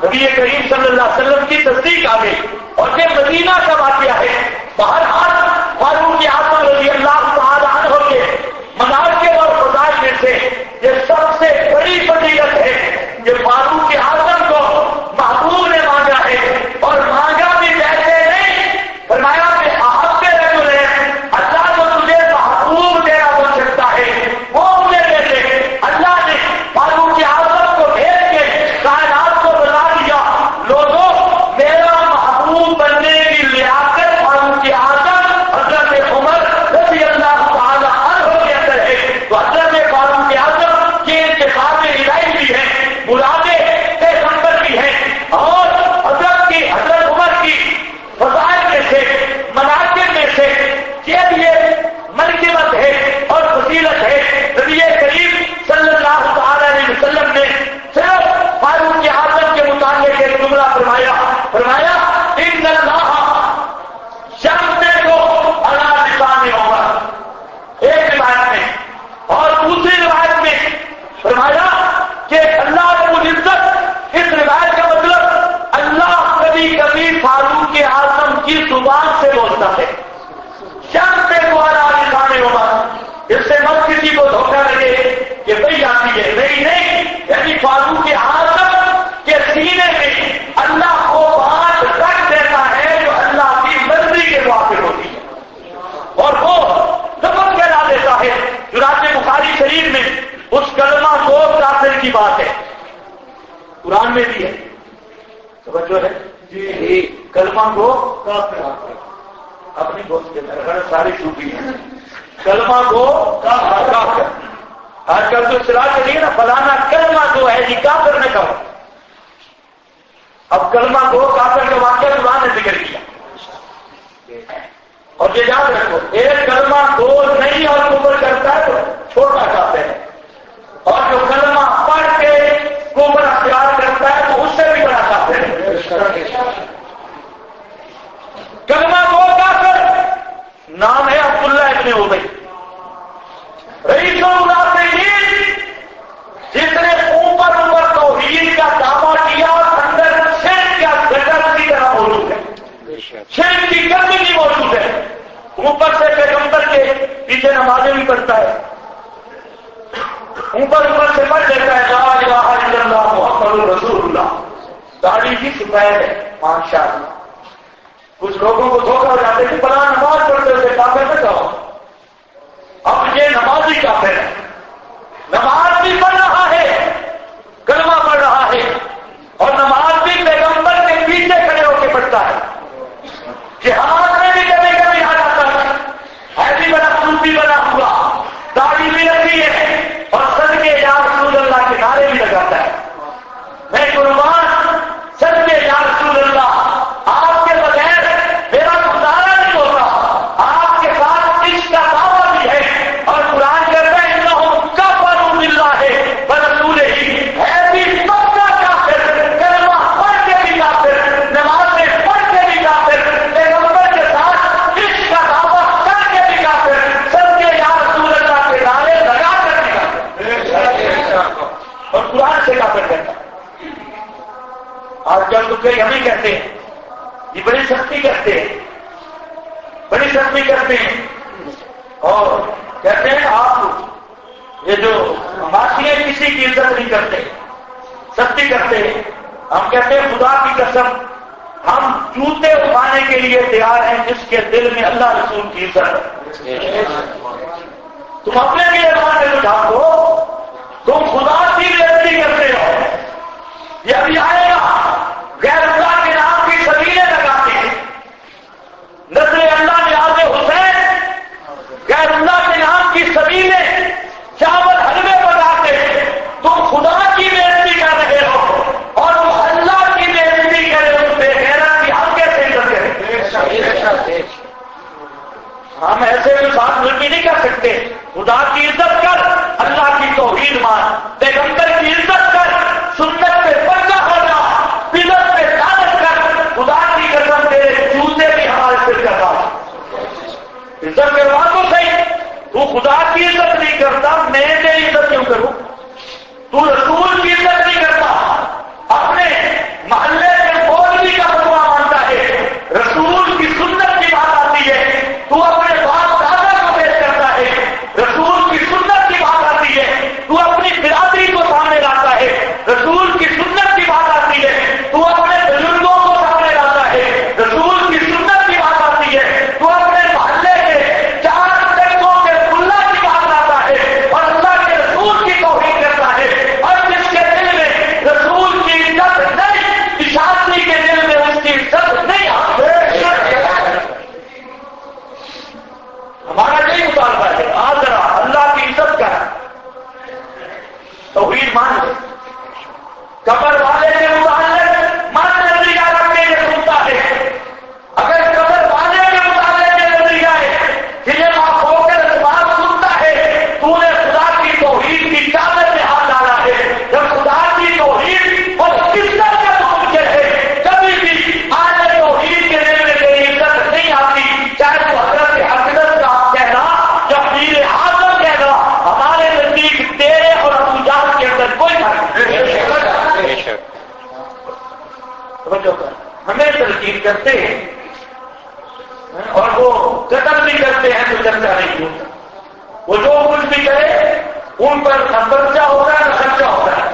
نبی کریم صلی اللہ علیہ وسلم کی تصدیق آ گئی اور یہ مدینہ کا واقعہ ہے. بہرحال فاروق اعظم رضی اللہ تعالی عنہ کے مناقب اور فضائل میں سے یہ سب سے بڑی فضیلت ہے کہ فاروق اعظم کو محبوب نے مانگا ہے اور مانگا بھی ویسے نہیں. فرمایا کہ احب رجل ہے, اللہ کو تجھے محبوب دینا بن سکتا ہے وہ مجھے دے دے. اللہ نے فاروق اعظم کو بھیج کے کائنات کو بتا دیا, لوگوں میرا محبوب بننے کی لیاقت فاروق اعظم حضرت عمر رضی اللہ تعالی عنہ کے اندر ہے. تو حضرت فاروق اعظم کے انتخاب الہی بھی ہے, مرادے پیغمبر بھی ہے, اور حضرت عمر کی فضائل میں سے مناقب میں سے یہ منقبت ہے اور فضیلت ہے. نبی کریم صلی اللہ تعالی علیہ وسلم نے صرف فاروق اعظم کے متعلق ایک جملہ فرمایا ان اللہ شمس کو علی لسان عمر, ایک روایت میں, اور دوسری روایت میں فرمایا کہ اللہ رب العزت, اس روایت کا مطلب اللہ کبھی کبھی فاروق اعظم کی زبان سے بولتا ہے. شمس کو علی لسان عمر, اس سے مت کسی کو دھوکہ لگے کہ بھئی آتی ہے, نہیں, یعنی فاروق اعظم کے سینے میں اللہ کو بات رکھ دیتا ہے جو اللہ کی مرضی کے موافق ہوتی ہے, اور وہ زبان کہلا دیتا ہے. چنانچہ بخاری شریف میں اس کلمہ کو کافر کی بات ہے, قرآن میں بھی ہے, توجہ ہے جی, کلمہ کو کافر اپنی دوست کے اندر ساری چھوٹی ہیں, کلمہ کو کافر. آج کل تو اصطلاح چلی ہے نا, فلانا کلمہ جو ہے جی کافر نے کہا. اب کلمہ کو کافر کا واقعہ قرآن نے ذکر کیا, اور یہ یاد رکھو, ایک کلمہ دو نہیں اور کفر کرتا ہے تو چھوٹا کافر ہے, اور جو کلمہ پڑھ کے کفر اختیار کرتا ہے تو اس سے بھی بڑا کافر ہے. کلمہ دو کافر, نام ہے عبداللہ ابن ابی, رئیس المنافقین, جس نے اوپر توحید کا دعویٰ کیا اور اندر شرک کا گٹر کی طرح موجود ہے, شرک کی کمی بھی موجود ہے. اوپر سے پیغمبر کے پیچھے نمازیں بھی پڑھتا ہے, اوپر سے پڑھ لیتا ہے لا الہ الا اللہ محمد رسول اللہ, داڑھی کی سفید ہے ماشاء اللہ. کچھ لوگوں کو دھوکہ ہو جاتے کہ بلا نماز پڑھتے ہوئے کافر نہ کہو. اب یہ نمازی کافر ہے, نماز بھی پڑھ رہا ہے, کلمہ پڑھ رہا ہے, اور نماز بھی پیغمبر کے پیچھے کھڑے ہو کے پڑھتا ہے. جہاد میں بھی کبھی کبھی آ جاتا ہے, ایسی بڑا صوفی بنا ہوا, داڑھی بھی رکھی ہے, اور صدقے یا رسول اللہ کے نعرے بھی لگاتا ہے. میں قربان, صدقے یا رسول اللہ, آپ کے بغیر میرا گزارا نہیں ہوتا. آپ کے ساتھ عشق کا دعویٰ بھی ہے, اور قرآن کہتا ہے انہم کفروا باللہ ورسولہ, ہے بھی پکا کافر, کلمہ پڑھ کے بھی کافر, نمازیں پڑھ کے بھی کافر, پیغمبر کے ساتھ عشق کا دعویٰ کر کے بھی کافر, صدقے یا رسول اللہ کے نعرے لگا کر بھی کافر, اور قرآن سے کافر کہتا ہے. آج کل تو کئی ہمیں کہتے ہیں یہ بڑی سختی کرتے ہیں, بڑی سختی کرتے ہیں, اور کہتے ہیں آپ یہ جو معاشرے کسی کی عزت نہیں کرتے, سختی کرتے ہیں. ہم کہتے ہیں خدا کی قسم ہم جوتے اٹھانے کے لیے تیار ہیں جس کے دل میں اللہ رسول کی عزت ہے. تم اپنے لیے ماننے اٹھا دو, تم خدا کی بےعزتی کرتے ہو. یہ ابھی آئے گا, غیر اللہ کے نام کی سبیلیں لگاتے ہیں, نصر اللہ نیاز حسین, غیر اللہ کے نام کی سبیلیں چاول حلوے بناتے ہیں. تم خدا کی بےعزتی کر رہے ہو, اور تم اللہ کی بےعزتی کر رہے ہو. بے غیرت کی ہم کیسے کرتے ہیں؟ ہم ایسے بھی ساتھ مل بھی نہیں کر سکتے. خدا کی عزت کر, اللہ کی توحید مان, پیغمبر کی عزت کر, سنت پہ پکا ہو جا, بدعت پہ لعنت کر. خدا کی قسم تیرے جوتے بھی ہمارے سر کرتا. عزت کروا تو صحیح, تو خدا کی عزت نہیں کرتا, میں تیری عزت کیوں کروں؟ تو رسول کی عزت نہیں کرتا, اپنے کرتے ہیں اور وہ قتل بھی کرتے ہیں تو چرچا نہیں ہوتا. وہ جو کچھ بھی کرے ان پر نہ پرچہ ہوتا ہے نہ خرچہ ہوتا ہے.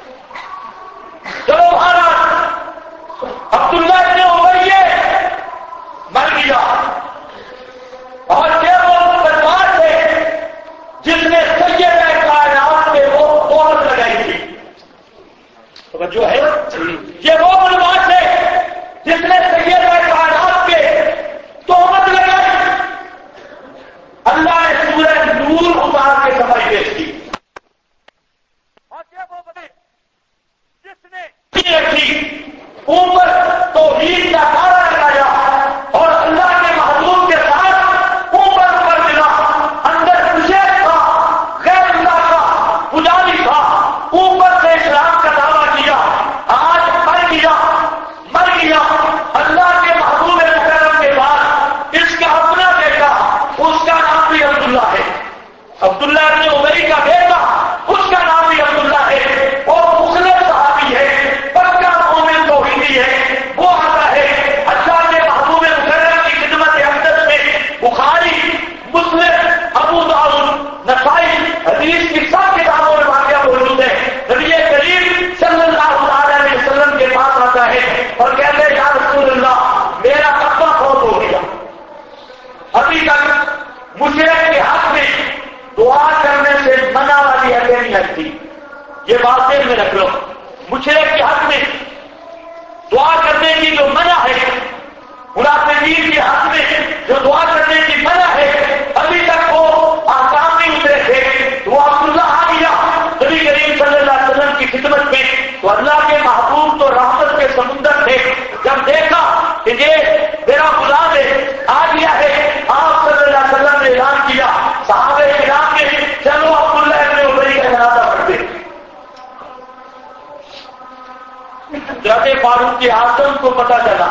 چلو مہاراج عبداللہ ابن امیہ مر گیا اور یہ وہ بدماش تھے جس نے سید کائنات پہ وہ عورت لگائی تھی. جو ہے یہ وہ بدماش ہے جس نے سید کائنات پہ تہمت لگائی. اللہ نے سورہ نور اتار کے سمجھ پیش کی. اور یہ وہ بنے جس نے رکھی اوپر توحید کا نعرہ لگایا اور اللہ کے محبوب کے ساتھ اوپر پر ملا. اندر مشرک تھا, غیر اللہ کا پجاری تھا, اوپر سے اسلام کا دعویٰ کیا. آج مر گیا اللہ کے محبوب مکرم کے بعد اس کا اپنا بیٹا, اس کا نام بھی عبداللہ ہے. عبداللہ ابن امیہ کا بیٹا, اس کا نام بھی عبداللہ ہے. اور مخلص صحابی ہے, پکا مومن توحیدی ہے. وہ آتا ہے اللہ کے محبوب مکرم کی خدمت اقدس میں. بخاری, مسلم, ابو داؤد, نسائی حدیث کی سب کتابوں میں واقعہ موجود ہے. نبی کریم صلی اللہ علیہ وسلم کے پاس آتا ہے اور کہتے ہیں یا رسول اللہ میرا ابا فوت ہو گیا. ابھی تک مشرک کے حق میں دعا کرنے سے منع والی حدیں نہیں لگتی. یہ بات دل میں رکھ لو. مشرک کے حق میں دعا کرنے کی جو منع ہے, منافقین کے حق میں جو دعا کرنے کی منع ہے, ابھی تک وہ آسام نہیں اترے تھے. وہ عبداللہ آ گیا نبی کریم صلی اللہ علیہ وسلم کی خدمت میں. تو اللہ کے محبوب تو رحمت کے سمندر تھے. جب دیکھا کہ یہ میرا غلام ہے آ گیا ہے, آپ صلی اللہ علیہ وسلم نے اعلان کیا صحابہ کرام نے چلو عبداللہ ابن امیہ کا جنازہ پڑھتے. حضرت فاروق اعظم کو پتہ چلا.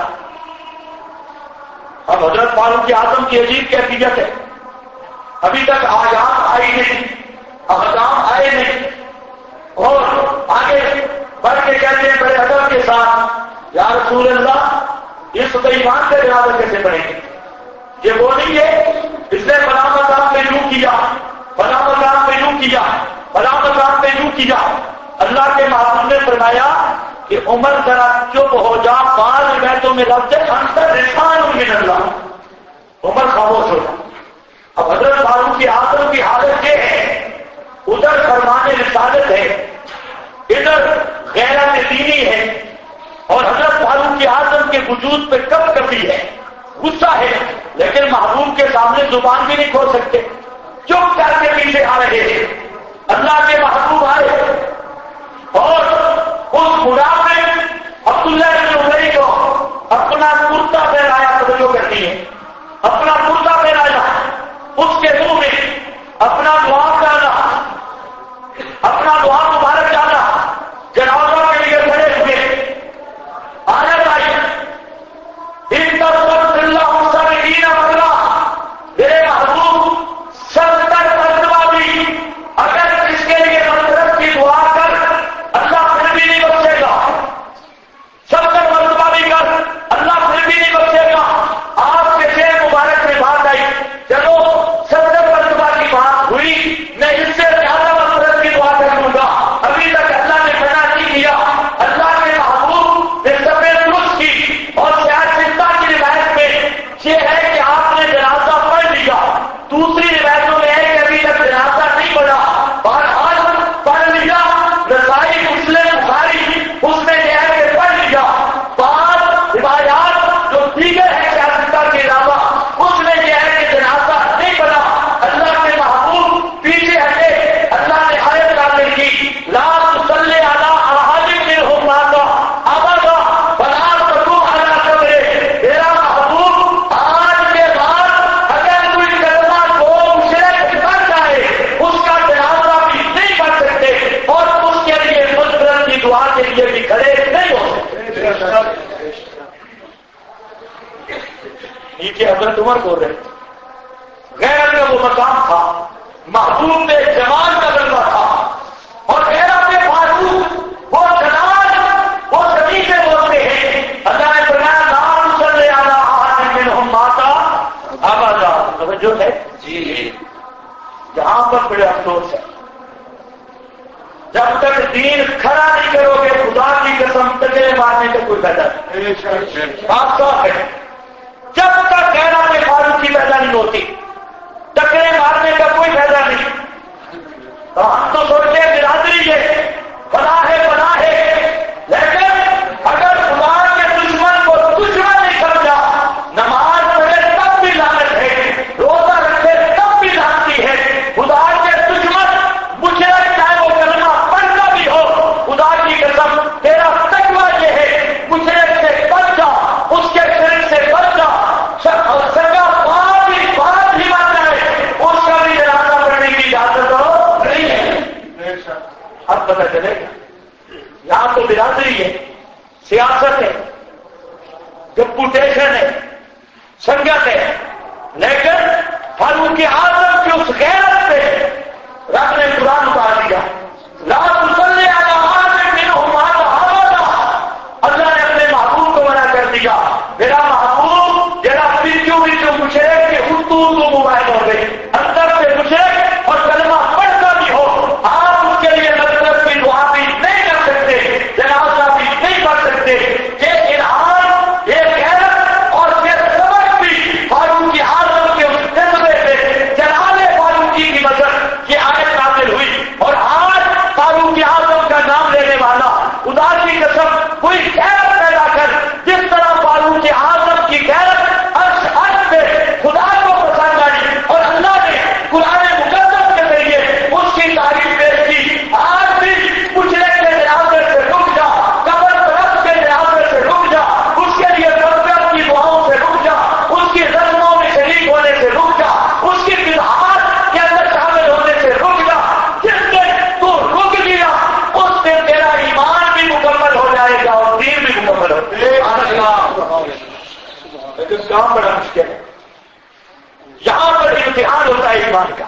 اب حضرت فاروق اعظم کی عجیب کیفیت ہے, ابھی تک آیات آئی نہیں, احکام آئے نہیں, اور آگے بڑھ کے کہتے ہیں بڑے ادب کے ساتھ یا رسول اللہ اس بے ایمان کا جنازہ کیسے پڑھیں گے؟ یہ وہ نہیں ہے اس نے فلاں مقام پہ یوں کیا, فلاں مقام پہ یوں کیا, فلاں مقام پہ یوں کیا. اللہ کے محبوب نے فرمایا کہ عمر ذرا چپ ہو جا, بعض روایتوں میں لفظ ہے انتر رسان من اللہ. عمر خاموش ہو جا. اب حضرت فاروق اعظم کی حالت یہ ہے, ادھر فرمان رسالت ہے, ادھر غیرت دینی ہے, اور حضرت فاروق اعظم کے وجود پہ کب کبھی ہے, غصہ ہے, لیکن محبوب کے سامنے زبان بھی نہیں کھول سکتے. چپ کر کے پیچھے آ رہے ہیں. اللہ کے محبوب آئے اور اس بڑھا میں عبداللہ ابن امیہ کو اپنا کرتا پہنایا. توجہ کرتی ہے, اپنا کرتا پہنایا, اس کے منہ میں اپنا دعا ڈالا, اپنا دعا مبارک ڈالا. جنازہ کے لیے کھڑے ہوئے. آیت آئی ان تب اللہ مصالحین وغیرہ, میرے محبوب 70 مرتبہ بھی اگر اس کے لیے مغفرت کی دعا کر اللہ پھر بھی نہیں بخشے گا. 70 مرتبہ بھی کر اللہ پھر بھی نہیں بخشے گا. آپ کے شعر مبارک میں بات آئی, چلو 70 مرتبہ کی بات ہوئی, میں اس سے زیادہ مغفرت کی دعا کر دوں گا. ابھی تک اللہ نے منع نہیں کیا. اللہ کے محبوب نے سفید درست کی. اور سیاستہ کی روایت میں یہ ہے کہ آپ نے جنازہ پڑھ لیا. دوسری روایتوں میں ہے کہ ابھی تک جنازہ نہیں پڑھا. بہرحال پڑھ لیا. نسائی, مسلم, بخاری اس میں یہ ہے کہ پڑھ لیا. بعض روایات جو دیگر ہے سیاستہ کے علاوہ اس میں یہ ہے کہ جنازہ نہیں پڑھا. اللہ کے محبوب پیچھے ہٹے. اللہ نے آیت نازل کی لا تصلی علی احد منهم مات ابدا ولا تقم علی قبره. میرا محبوب آج کے بعد اگر کوئی کلمہ کو مشرک بن جائے اس کا جنازہ بھی نہیں پڑھ سکتے اور اس کے لیے مغفرت کی دعا کے لیے بھی کھڑے نہیں ہو سکتے. نیچے حضرت عمر بول رہے, غیرت کا وہ مقام تھا, محبوب میں جمال کا غلبہ تھا, اور غیرت میں فاروق وہ جلال, وہ سبھی سے بولتے ہیں. اللہ نے فرمایا لا تصلی جب تک دین کھڑا نہیں کرو گے خدا کی قسم ٹکرے مارنے کا کوئی فائدہ نہیں. بات صاف ہے. جب تک کہنا کہ فاروق کی پیدا نہیں ہوتی ٹکرے مارنے کا کوئی فائدہ نہیں. تو ہم تو سوچتے ہیں برادری ہے بنا ہے لیکن اگر خدا کے دشمن کو دشمن نہیں سمجھا نماز پڑھے تب بھی لعنت ہے روزہ رکھے تب بھی لعنتی ہے. خدا کے دشمن مشرک چاہے وہ کلمہ پڑھتا بھی ہو خدا کی قسم تیرا تقویٰ یہ ہے مشرک سے بچ جا اس کے شرک سے بچ جا سگا بات ہی بات ہے اس کا بھی جنازہ پڑھنے کی اجازت ہو نہیں ہے. اب پتہ چلے گا یہاں تو برادری ہے سیاست ہے ڈپوٹیشن ہے سنگت ہے لیکن فاروق اعظم کی اس غیرت پہ رب نے قرآن اتار دیا لا تصلی علی احد منهم مات ابدا. اللہ نے اپنے محبوب کو منع کر دیا میرا محبوب جرا پیچھو مشرک کے حدود کو موبائل ہو گئے اندر سے مشرک اور کلمہ پڑھتا بھی ہو آپ اس کے لیے مطلب کی دعا بھی نہیں کر سکتے جنازہ بھی نہیں پڑھ سکتے. یہ انعام یہ غیرت اور یہ سبق بھی فاروق اعظم کے اس جذبے پہ جلال فاروقی کی مدد یہ آیت نازل ہوئی. اور آج فاروق اعظم کا نام لینے والا خدا کی قسم کوئی غیرت پیدا کر جس طرح فاروق اعظم کی غیرت عرش پہ خدا کو پسند آئی اور اللہ نے قرآن مقدس کے ذریعے اس کی تعریف پیش کی. آج بھی مشرک کے جنازے سے رک جا قبر پرست کے جنازے سے رک جا اس کے لیے مغفرت کی دعاؤں سے رک جا اس کی رسموں میں شریک ہونے سے رک جا اس کی بدعات کے اندر شامل ہونے سے رک جا. جس دن تو رک گیا اس دن تیرا ایمان بھی مکمل ہو جائے گا اور دین بھی مکمل ہو جائے گا. لیکن کام بڑا مشکل ہے. یہاں پر امتحان ہوتا ہے ایمان کا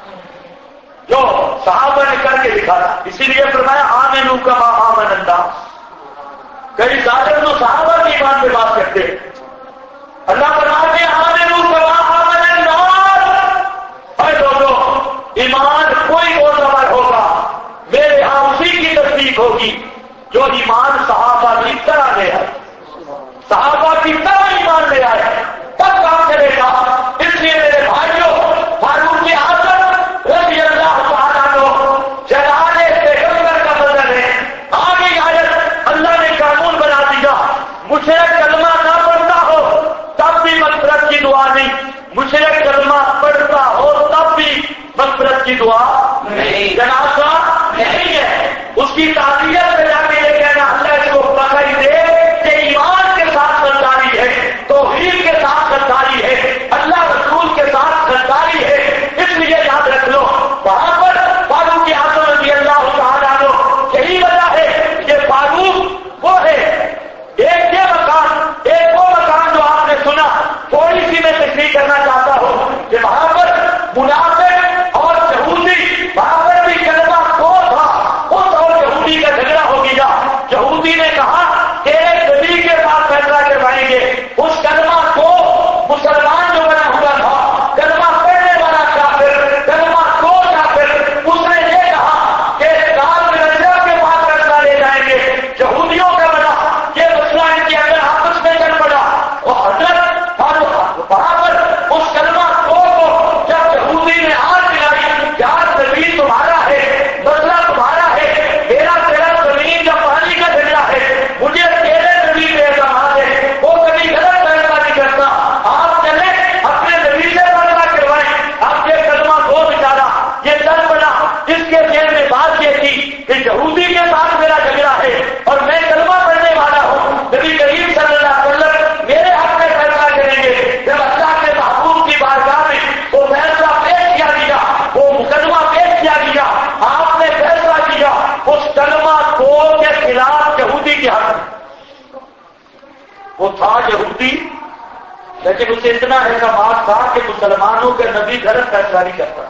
جو صحابہ نے کر کے دکھایا. اسی لیے فرمایا آمنوا کما آمن الناس. کئی ظالم تو صحابہ کے ایمان پہ بات کرتے ہیں. اللہ فرماتے ہیں آمنوا کما آمن الناس. اے لوگوں ایمان کوئی معتبر ہوگا میرے یہاں اسی کی تصدیق ہوگی جو ایمان صحابہ کی طرح لے آئے صحابہ کی طرح ایمان لے آئے تب کام کرے گا. اس لیے میرے بھائیوں فاروق اعظم رضی اللہ تعالیٰ عنہ جلالے سے غفر کا بدل ہے. آگے آیت اللہ نے قانون بنا دیا مشرک کلمہ نہ پڑھتا ہو تب بھی مغفرت کی دعا نہیں مشرک کلمہ پڑھتا ہو تب بھی مغفرت کی دعا نہیں جنازہ نہیں ہے. اس کی تعزیت میں جا کے یہ کہنا اللہ اس کو پکڑ دے کہ ایمان کے ساتھ غداری ہے توحید کے ساتھ غداری ہے اللہ رسول کے ساتھ غداری ہے. اس لیے یاد رکھ لو وہاں پر فاروق اعظم رضی اللہ تعالیٰ عنہ یہی وجہ ہے کہ فاروق وہ ہے. ایک یہ مکان ایک وہ مکان جو آپ نے سنا تھوڑی سی میں تشریح کرنا چاہتا ہوں کہ وہاں پر منافق اور یہودی وہاں پر بھی کلمہ کو تھا اس اور یہودی کا جھگڑا ہو گیا. یہودی نے کہا تیرے نبی کے پاس فیصلہ کروائیں گے. اس کلمہ کو مسلمان جو بنا ہوا تھا کلمہ پڑھنے والا کافر کلمہ کو کافر اس نے یہ کہا کہ کال رجا کے پاس فیصلہ لے جائیں گے. یہودیوں کا بنا یہ مسئلہ ان کے اندر آپس میں چل پڑا. وہ حضرت وہاں پر اس کلمہ کو جب یہودی نے ہاتھ ملائی یار زمین تمہارا ہے مسئلہ تمہارا ہے میرا تیرا زمین کا پانی کا جھگڑا ہے مجھے تیرے نبی پہ اعتماد ہے وہ کبھی غلط فیصلہ نہیں کرتا. آپ چلیں اپنے نبی سے فیصلہ کروائیں. آپ یہ کلمہ کو بچارا یہ دل بنا جس کے ذہن میں بات یہ تھی کہ یہودی کے ساتھ میرا جھگڑا ہے اور میں کلمہ پڑھنے والا ہوں نبی کریم صلی اللہ علیہ وسلم میرے حق میں فیصلہ کریں گے. جب اللہ کے محبوب کی بارگاہ میں وہ فیصلہ پیش کیا گیا وہ مقدمہ پیش کیا گیا آپ نے فیصلہ کیا اس کلمہ کو کے خلاف یہودی کے حق میں. وہ تھا یہودی لیکن اسے اتنا اعتماد تھا کہ مسلمانوں کے نبی غلط فیصلہ نہیں کرتا.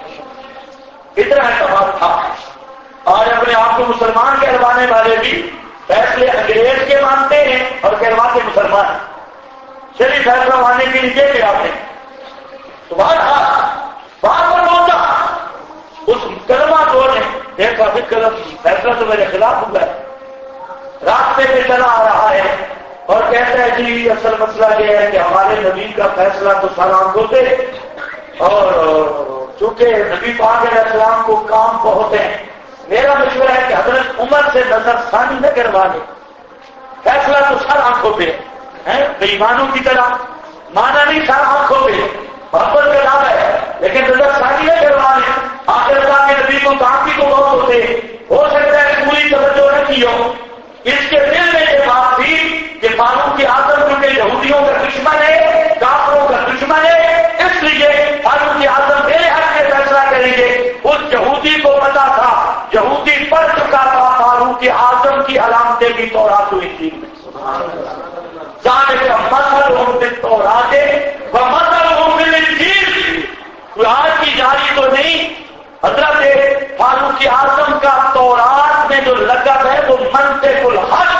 اتنا اعتماد تھا. اور اپنے آپ کو مسلمان کہلوانے والے بھی فیصلے انگریز کے مانتے ہیں اور کہلواتے مسلمان ہیں. چلیے فیصلہ ماننے کے لیے کہ آپ نے تو وہاں پر پہنچا اس کلمہ کو نے ایک وسلم فیصلہ تو میرے خلاف ہوا ہے. راستے میں چلا آ رہا ہے اور کہتا ہے جی اصل مسئلہ یہ ہے کہ ہمارے نبی کا فیصلہ تو سارا ہوتے اور چونکہ نبی پاک علیہ السلام کو کام بہت ہے، میرا مشورہ ہے کہ حضرت عمر سے نظر ثانی نہ کروا لے، فیصلہ تو سر آنکھوں پہ ہے، بے ایمانوں کی طرح مانا نہیں سر آنکھوں پہ محبت کا نام ہے، لیکن نظر ثانی نہ کروا لے. آخر اللہ کے نبی کو کام بھی تو بہت ہوتے، ہو سکتا ہے پوری توجہ نہ کی ہو. اس کے دل میں یہ بات تھی کہ فاروق اعظم کیونکہ یہودیوں کا دشمن ہے، کافروں کا دشمن ہے، اس لیے فاروق اعظم میرے حق میں فیصلہ کریں گے. اس یہودی کو پتا تھا، یہودی پڑھ چکا تھا فاروق اعظم کی علامتیں بھی تورات و انجیل میں. جانے کا مسل ہوں بالتورات و مسل ہوں بالانجیل. کوئی آج کی جاری تو نہیں. حضرت فاروق اعظم کا تورات میں جو لقب ہے وہ منطق الحق.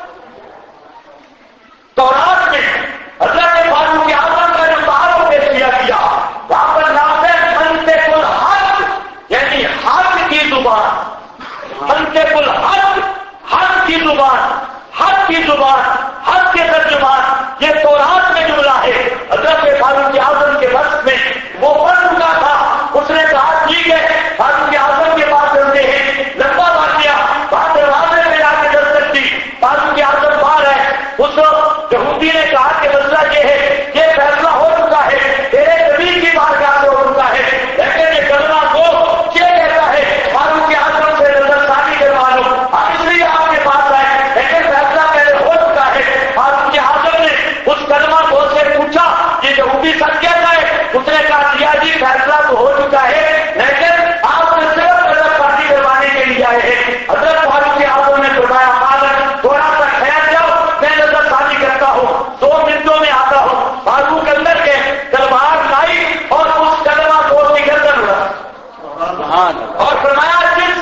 تورات میں حضرت فاروق اعظم کا جو تعارف پیش کیا گیا وہاں پر نام ہے منطق الحق، یعنی حق کی زبان. منطق الحق، حق کی زبان، حق کی زبان، حق کے ترجمان، یہ تورات میں جملہ ہے. حضرت فاروق اعظم کے وقت میں وہ پڑھ چکا تھا. اس نے کہا ٹھیک ہے فاروق اعظم کے پاس چلتے ہیں. لمبا واقعہ، وہاں دروازے میں جا کے دستک دی، فاروق اعظم باہر ہے. اس یہودی نے کہا کہ مسئلہ یہ ہے، یہ فیصلہ ہو چکا ہے، تیرے نبی کی بارگاہ سے ہو چکا ہے، لیکن یہ کلمہ کو کیا کہتا ہے فاروق اعظم سے نظر ثانی کروا لو. ہم اس لیے آپ کے پاس آئے، لیکن فیصلہ پہلے ہو چکا ہے. فاروق اعظم نے اس کلمہ کو سے پوچھا یہ یہودی سچ کہتا ہے؟ اس نے کہا دیا جی فیصلہ تو ہو چکا ہے، لیکن آپ نے صرف نظر ثانی کروانے کے لیے آئے ہیں. حضرت فاروق اعظم نے فرمایا مالک تھوڑا سا خیال جاؤ، میں نظر ثانی کرتا ہوں، 2 منٹوں میں آتا ہوں. فاروق اندر کے تلوار لائی اور اس کلمہ کو اس کی گردن اڑا اور فرمایا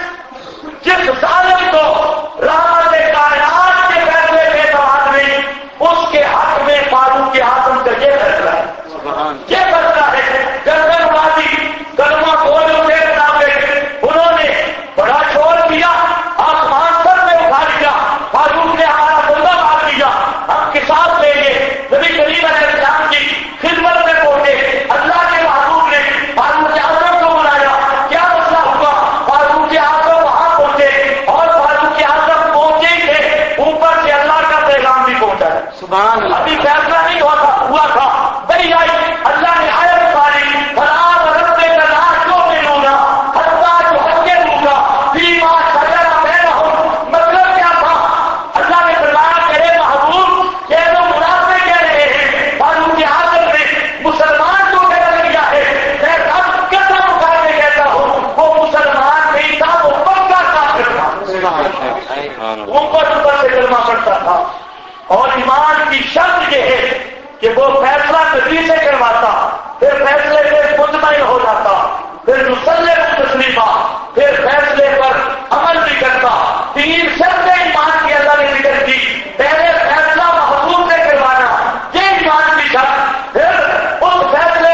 جس ظالم کو رحمت کائنات کے فیصلے کے اعتبار میں اس کے حق میں فاروق اعظم کا یہ فیصلہ ہے، یہ فیصلہ ہے. گردن اڑا دی، کلمہ بول اٹھے منافق. انہوں نے بڑا شور کیا، آسمان سر میں اٹھا لیا. فاروق نے ہمارا بندہ مار دیا، ہم قصاص لیں گے. نبی کریم علیہ السلام کی خدمت میں پہنچے. اللہ کے محبوب نے فاروق اعظم کو بلایا، کیا مسئلہ ہوا؟ فاروق اعظم وہاں پہنچے اور فاروق اعظم پہنچے ہی تھے، اوپر سے اللہ کا پیغام بھی پہنچا ہے. سبحان اللہ. ابھی فیصلہ نہیں ہوا تھا، بھائی آئی اللہ نے آیت اتاری، فلا وربک لا یؤمنون حتی یحکموک فیما شجر بینہم. مطلب کیا تھا؟ اللہ نے فرمایا تیرے محبوب یہ لوگ منافق کہہ رہے ہیں، فاروق اعظم نے مسلمان کو کہہ دیا ہے. میں رب قسم اٹھا کے کہتا ہوں وہ مسلمان نہیں تھا، وہ پکا کافر تھا، اوپر سے کلمہ پڑھتا تھا. اور ایمان کی شرط یہ ہے کہ وہ فیصلہ نبی سے کرواتا، پھر فیصلے پہ مطمئن ہو جاتا، پھر مسلم تسلیمہ، پھر فیصلے پر عمل بھی کرتا. 3 شرطیں ایمان کی اللہ نے ذکر کی. پہلے فیصلہ محبوب سے کروانا، یہ ایمان کی شرط. پھر اس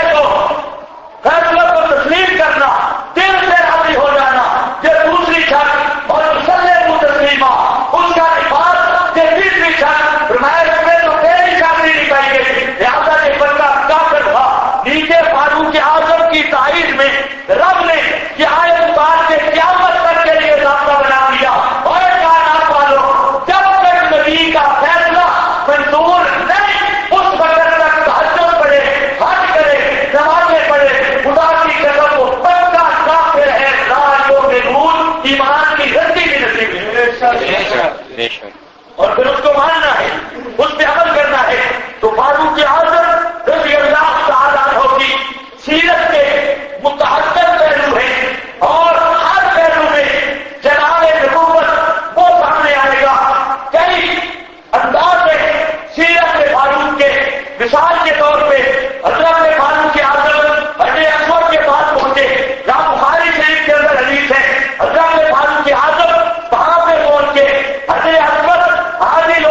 فیصلے کو تسلیم کرنا، دل سے راضی ہو جانا، یہ دوسری شرط. اور مسلم تسلیمہ، اس کا نفاذ، یہ تیسری شرط. فرمایا میں تو پہلی شادی نہیں پائی گئی، لہٰذا یہ بندہ کافر تھا. نیچے فاروق اعظم کی تائید میں رب نے یہ آیت اتار کے قیامت تک کے لیے ضابطہ بنا دیا. اور کائنات والوں، جب تک نبی کا فیصلہ منظور نہیں اس وقت تک تہجد پڑھے، حج کرے، نمازیں پڑھے، خدا کی قسم وہ پکا کافر ہے. لا یؤمنون، ایمان کی رسی بھی نصیب ہے. اور پھر اس کو ماننا ہے، اس پہ عمل کرنا ہے. تو فاروق اعظم رضی اللہ تعالیٰ عنہ کی سیرت کے متعدد پہلو ہیں اور ہر پہلو میں جناب نبوت وہ سامنے آئے گا. کئی انداز ہے سیرت فاروق کے. مثال کے طور پہ حضرت فاروق اعظم حجر اسود کے پاس پہنچے. جہاں بخاری شریف کے اندر حدیث ہے، حضرت فاروق اعظم وہاں پہ پہنچ کے حجر اسود حاضر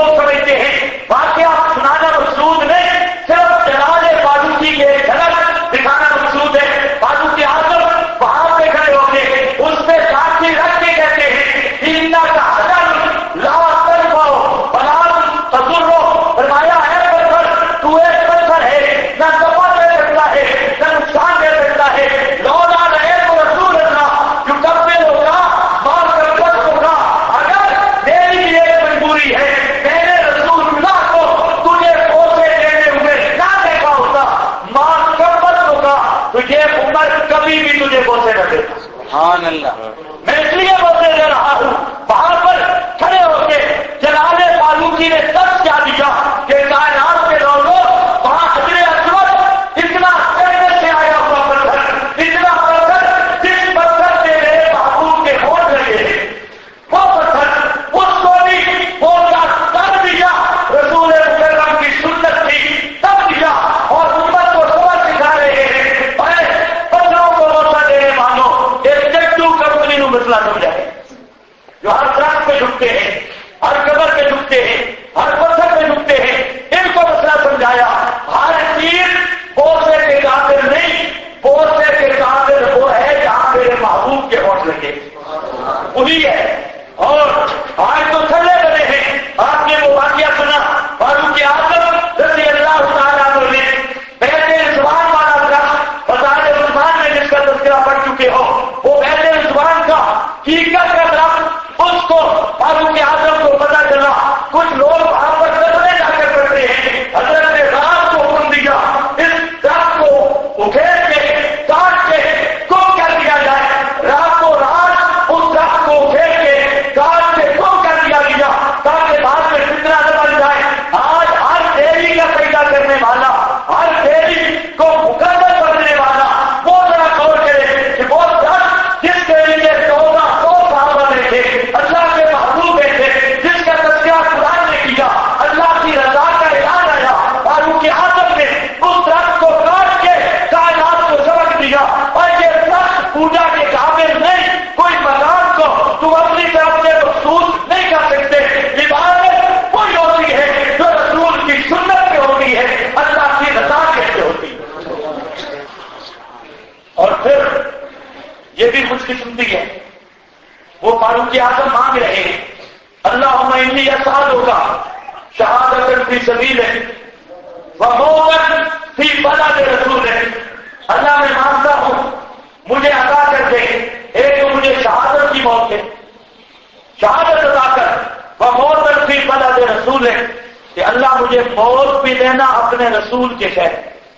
مسئلہ سمجھائے، جو ہر درخت پہ جھکتے ہیں، ہر قبر پہ جھکتے ہیں، ہر پتھر پہ جھکتے ہیں، ان کو مسئلہ سمجھایا۔ ہر چیز بوسے کے قابل نہیں، بوسے کے قابل وہ ہے جہاں میرے محبوب کے ہونٹ لگے، وہی ہے۔ اور آج تو تھلے بنے ہیں، آپ نے وہ واقعہ سنا فاروق اعظم رضی اللہ تعالیٰ عنہ نے بیت رضوان والا درخت بازار عثمان میں جس کا تذکرہ پڑھ چکے ہو، وہ بیت رضوان کا حقیقت کا درخت، اس کو فاروق اعظم کو پتہ چلا، کچھ لوگ وہاں پر قدمیں جا کر کرتے ہیں، حضرت نے رات کو حکم دیا اس درخت کو اکھیڑ کے کاٹ کے گم کر دیا جائے۔ رات کو رات اس درخت کو اکھیڑ کے کاٹ کے گم کر دیا گیا تاکہ بعد میں فتنہ نہ بن جائے۔ آج ہر دیوی کا سجدہ کرنے والا، ہر دیوی کو مقدس کرنے والا وہ ذرا غور کرے کہ وہ درخت جس دیوی کے 1400 صحابہ میں تھے، اللہ کے محبوب میں تھے، جس کا تذکرہ قرآن نے کیا، اللہ کی رضا کا اعلان آیا، فاروق اعظم نے اس درخت کو کاٹ کے کائنات کو سبق دیا۔ اور یہ درخت پوجا کے قابل نہیں، کوئی مقام کو تم اپنی طرف سے محسوس نہیں کر سکتے۔ عبادت وہی ہوتی ہے جو رسول کی سنت پہ ہوتی ہے، اللہ کی رضا کیسے ہوتی ہے۔ اور پھر یہ بھی خوش قسمتی ہے، وہ فاروق اعظم مانگ رہے ہیں اللہم انی اسألک شہادۃ فی سبیلک وموتا فی بلد رسولک، اللہ میں مانگتا ہوں مجھے عطا کر دے، ایک تو مجھے شہادت کی موت ہے، شہادت عطا کر، وموتا فی بلد رسولک، کہ اللہ مجھے موت بھی دینا اپنے رسول کے شہر،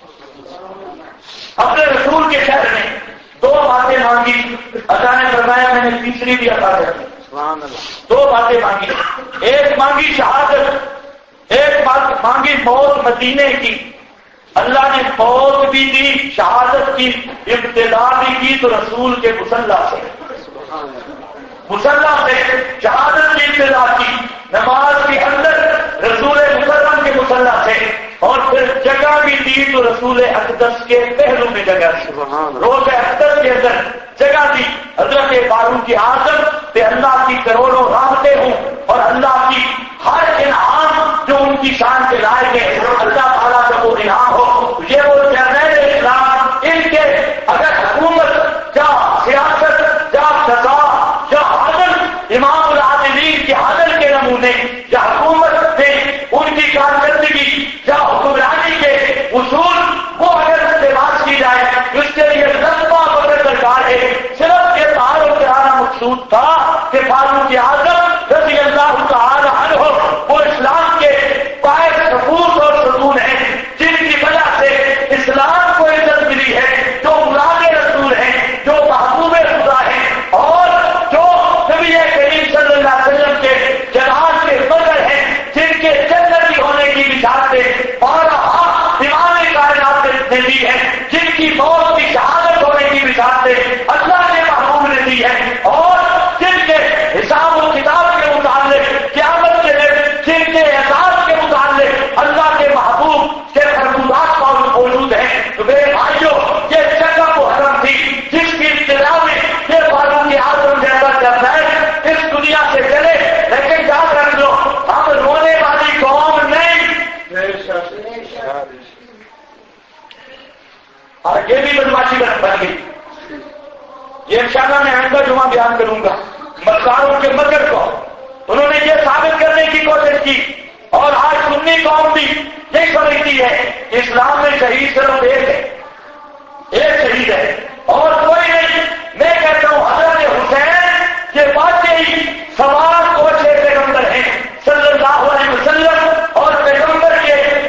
اپنے رسول کے شہر میں۔ دو باتیں مانگی، اللہ نے فرمایا میں نے تیسری بھی عطا کر دی۔ دو باتیں مانگی، ایک مانگی شہادت، ایک بات مانگی موت مدینے کی، اللہ نے موت بھی دی، شہادت کی ابتدا بھی کی تو رسول کے مصلی سے، مصلی سے شہادت کی ابتدا کی، نماز کے اندر رسول مکرم کے مصلی سے، اور پھر جگہ بھی دی تو رسول اقدس کے پہلو میں جگہ دی، روز اقدس کے اندر جگہ دی۔ حضرت فاروق اعظم پہ اللہ کی کروڑوں رحمتیں ہوں اور اللہ کی ہر انعام جو ان کی شان کے لائق ہے، اللہ تعالیٰ کا وہ انعام ہو۔ یہ وہ جرنیل اسلام، ان کے اگر حکومت یا سیاست یا سزا یا عدل، امام العادلین کے عدل کے نمونے، یا حکومت سے ان کی کارکردگی یا حکمرانی کے اصول، وہ اگر استعمال کی جائے تو اس کے لیے رسمہ بغیر درکار ہے۔ صرف یہ تعارف کرانا مقصود تھا کہ فاروق اعظم رضی اللہ تعالی عنہ وہ اسلام کے باعث ثبوت اور ستون ہیں، جن کی وجہ سے اسلام کو عزت ملی ہے، جو غلام رسول ہیں، جو محبوب خدا ہیں، اور جو نبی کریم صلی اللہ علیہ وسلم کے جناب کے بدر ہیں، جن کے جنتی ہونے کی بشارتیں بارہا امام کائنات نے دی ہے، جن کی موت کی شہادت ہونے کی بشارتیں اللہ کے محبوب نے دی ہے، اور جن کے حساب و کتاب کے متعلق قیامت کے دن جن کے اعزاز کے متعلق اللہ کے محبوب کے فرمودات موجود ہیں۔ تو میرے بھائیوں، یہ جگہ وہ حرم تھی جس کی ابتدا میں یہ فاروق اعظم جیسا جرنیل اس دنیا سے چلے، لیکن یاد رکھ لو ہم رونے والی قوم نہیں۔ اور یہ بھی بدماشی بن گئی، یہ انشاءاللہ میں آئندہ جمعہ بیان کروں گا۔ مکاروں کے مکر کو انہوں نے یہ ثابت کرنے کی کوشش کی، اور آج سنی قوم بھی یہ سمجھتی ہے کہ اسلام میں شہید صرف ایک ہے، ایک شہید ہے اور کوئی نہیں۔ میں کہتا ہوں حضرت حسین کے واقعی سوال کو اچھے پیغمبر ہیں صلی اللہ علیہ وسلم، اور پیغمبر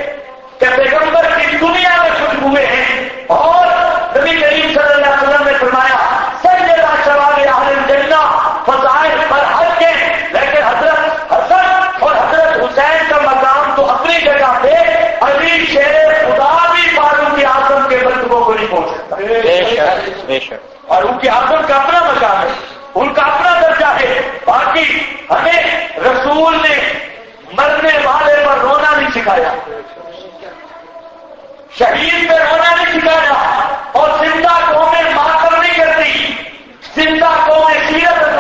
کی دنیا میں خوشبوئے ہیں، اور نبی کریم صلی اللہ علیہ وسلم نے فرمایا سید شباب اہل الجنہ فضائل پر حج کے، لیکن حضرت حسن اور حضرت حسین کا مقام تو اپنی جگہ پہ علی شیر خدا بھی فاروق اعظم کے مرتبوں کو نہیں پہنچ سکتا، بے شک، اور ان کے اعظم کا اپنا مقام ہے، ان کا اپنا درجہ ہے۔ باقی ہمیں رسول نے مرنے والے پر رونا نہیں سکھایا، شہید پہ رونا نہیں سکھایا، اور زندہ قومیں ماتم نہیں کرتی، زندہ قومیں سیرت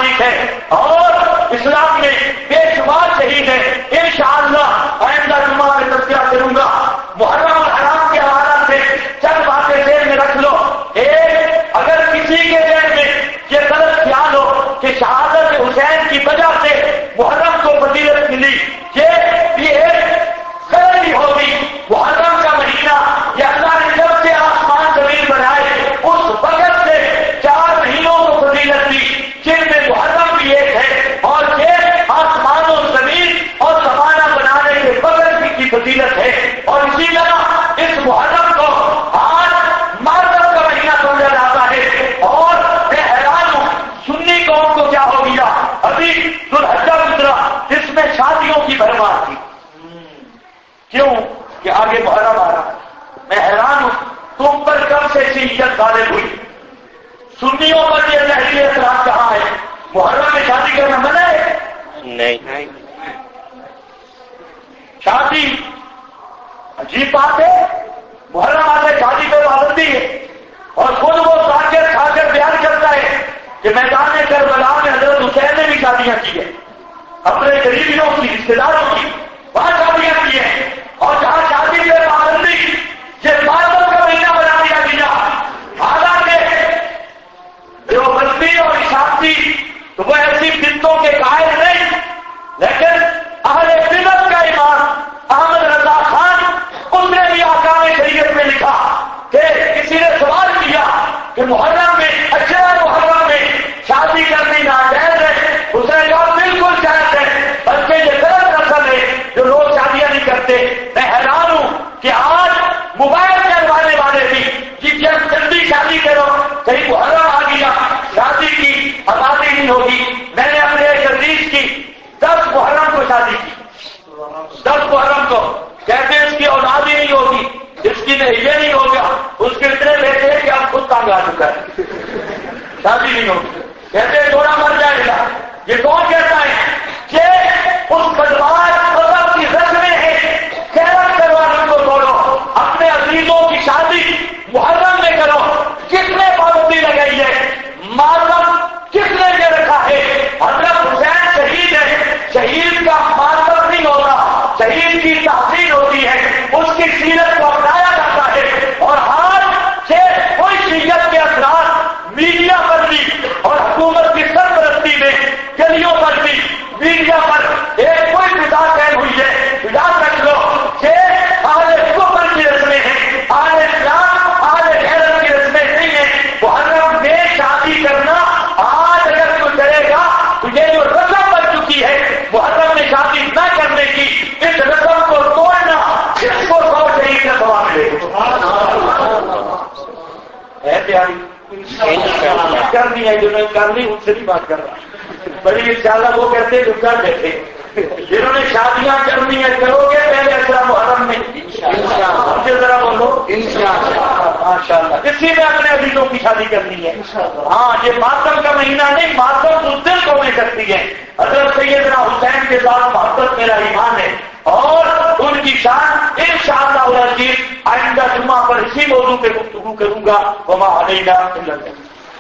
ممالک ہے اور اسلام میں بے شمار شہید ہے. انشاءاللہ آئندہ جمعہ میں تذکرہ کروں گا. محرم اور حرام کے حوالے سے چند باتیں ذہن میں رکھ لو. ایک، اگر کسی کے ذہن میں یہ غلط خیال ہو کہ شہادت حسین کی وجہ سے محرم کو فضیلت ملی، یہ ایک غلطی ہوگی. محرم کا مہینہ یہ اللہ نے جب سے آسمان زمین بنائے اس وقت سے 4 مہینوں کو فضیلت دی، جن میں محرم بھی ایک ہے، اور یہ آسمان و زمین اور زمانہ بنانے کے وقت بھی کی فضیلت ہے. اور اسی طرح اس محرم کو آج معرض کا مہینہ سمجھا جاتا ہے. اور میں حیران ہوں سنی قوم کو کیا ہو گیا. ابھی ذوالحجہ گزرا جس میں شادیوں کی بھرمار تھی. کیوں کہ آگے محرم آ رہا. میں حیران ہوں تم پر کب سے شیعیت غالب ہوئی. سنیوں پر یہ لہری اثرات کہاں ہے؟ محرم میں شادی کرنا منع ہے؟ نہیں. شادی عجیب بات ہے. محرم آتے شادی پہ پابندی ہے اور خود وہ ذاکر کھا کر بیان کرتا ہے کہ میدان کربلا میں حضرت حسین نے بھی شادیاں کی ہیں، اپنے قریبیوں کی، رشتے داروں کی، وہاں شادیاں کی ہیں. اور جہاں شادی پہ پابندی یہ معرض کا مہینہ بنا دیا گیا. حالانکہ دیوبندی اور اشاعتی تو وہ ایسی بدعتوں کے قائل نہیں، لیکن اہل بدعت کا امام احمد رضا خان اس نے بھی احکام شریعت میں لکھا کہ کسی نے سوال کیا کہ محرم میں محرم میں شادی کرنی ناجائز ہے. اس نے کہا بالکل جائز ہے، بلکہ یہ غلط رسم ہے جو لوگ شادیاں نہیں کرتے. میں حیران ہوں کہ آج موبائل چلوانے والے بھی جب جلدی شادی کرو، کہیں محرم آ گیا شادی کی آبادی نہیں ہوگی. میں نے اپنے ایک عزیز کی 10 محرم کو شادی کی. 10 محرم کو کہتے اس کی اولاد ہی نہیں ہوگی، اس کی یہ نہیں ہوگا، اس کے اتنے بیٹے ہیں کہ اب خود تانگ آ چکا ہے، شادی نہیں ہوگی. کہتے تھوڑا مر جائے گا. یہ کون کہتا ہے کہ اس بدماش مذہب کی رسمیں ہیں، خیرت کروانے کو توڑو، اپنے عزیزوں کی شادی محرم میں کرو. کس نے پابندی لگائی ہے؟ ماتم کس نے یہ رکھا ہے؟ حضرت حسین شہید ہے، شہید کا ماتم نہیں ہوتا، شہید کی تحسین ہوتی ہے، اس کی سیرت کو اپنایا جاتا ہے. اور آج کوئی شیعت کے اثرات میڈیا پر بھی اور حکومت کی سرپرستی میں گلیوں پر بھی میڈیا پر ایک کوئی فضا قائم ہوئی ہے. یاد رکھ لو کہ اہل کفر کی رسمیں ہیں، اہل اسلام اہل غیرت کی رسمیں نہیں ہیں. محرم میں شادی کرنا آج اگر تو کرے گا تو یہ جو رسم بن چکی ہے محرم میں شادی نہ کرنے کی، اس رسم کو توڑنا اس کو 100 شہید کا ثواب ملے گا. ہے تیاری کرنی ہے، جنہوں نے کرنی ان سے بھی بات کر رہا بڑی انشاءاللہ. وہ کہتے جو کر بیٹھے جنہوں نے شادیاں کرنی ہے کرو گے پہلے اچھا محرم میں مجھے ذرا بولو ماشاءاللہ. اسی میں اپنے عزیزوں کی شادی کرنی ہے. ہاں یہ ماتم کا مہینہ نہیں، ماتم اس دل کو میں کرتی ہے. حضرت سیدنا حسین کے ساتھ محبت میرا ایمان ہے اور ان کی شان انشاءاللہ العزیز آئندہ جمعہ پر اسی موضوع پہ گفتگو کروں گا. وما علینا الا البلاغ.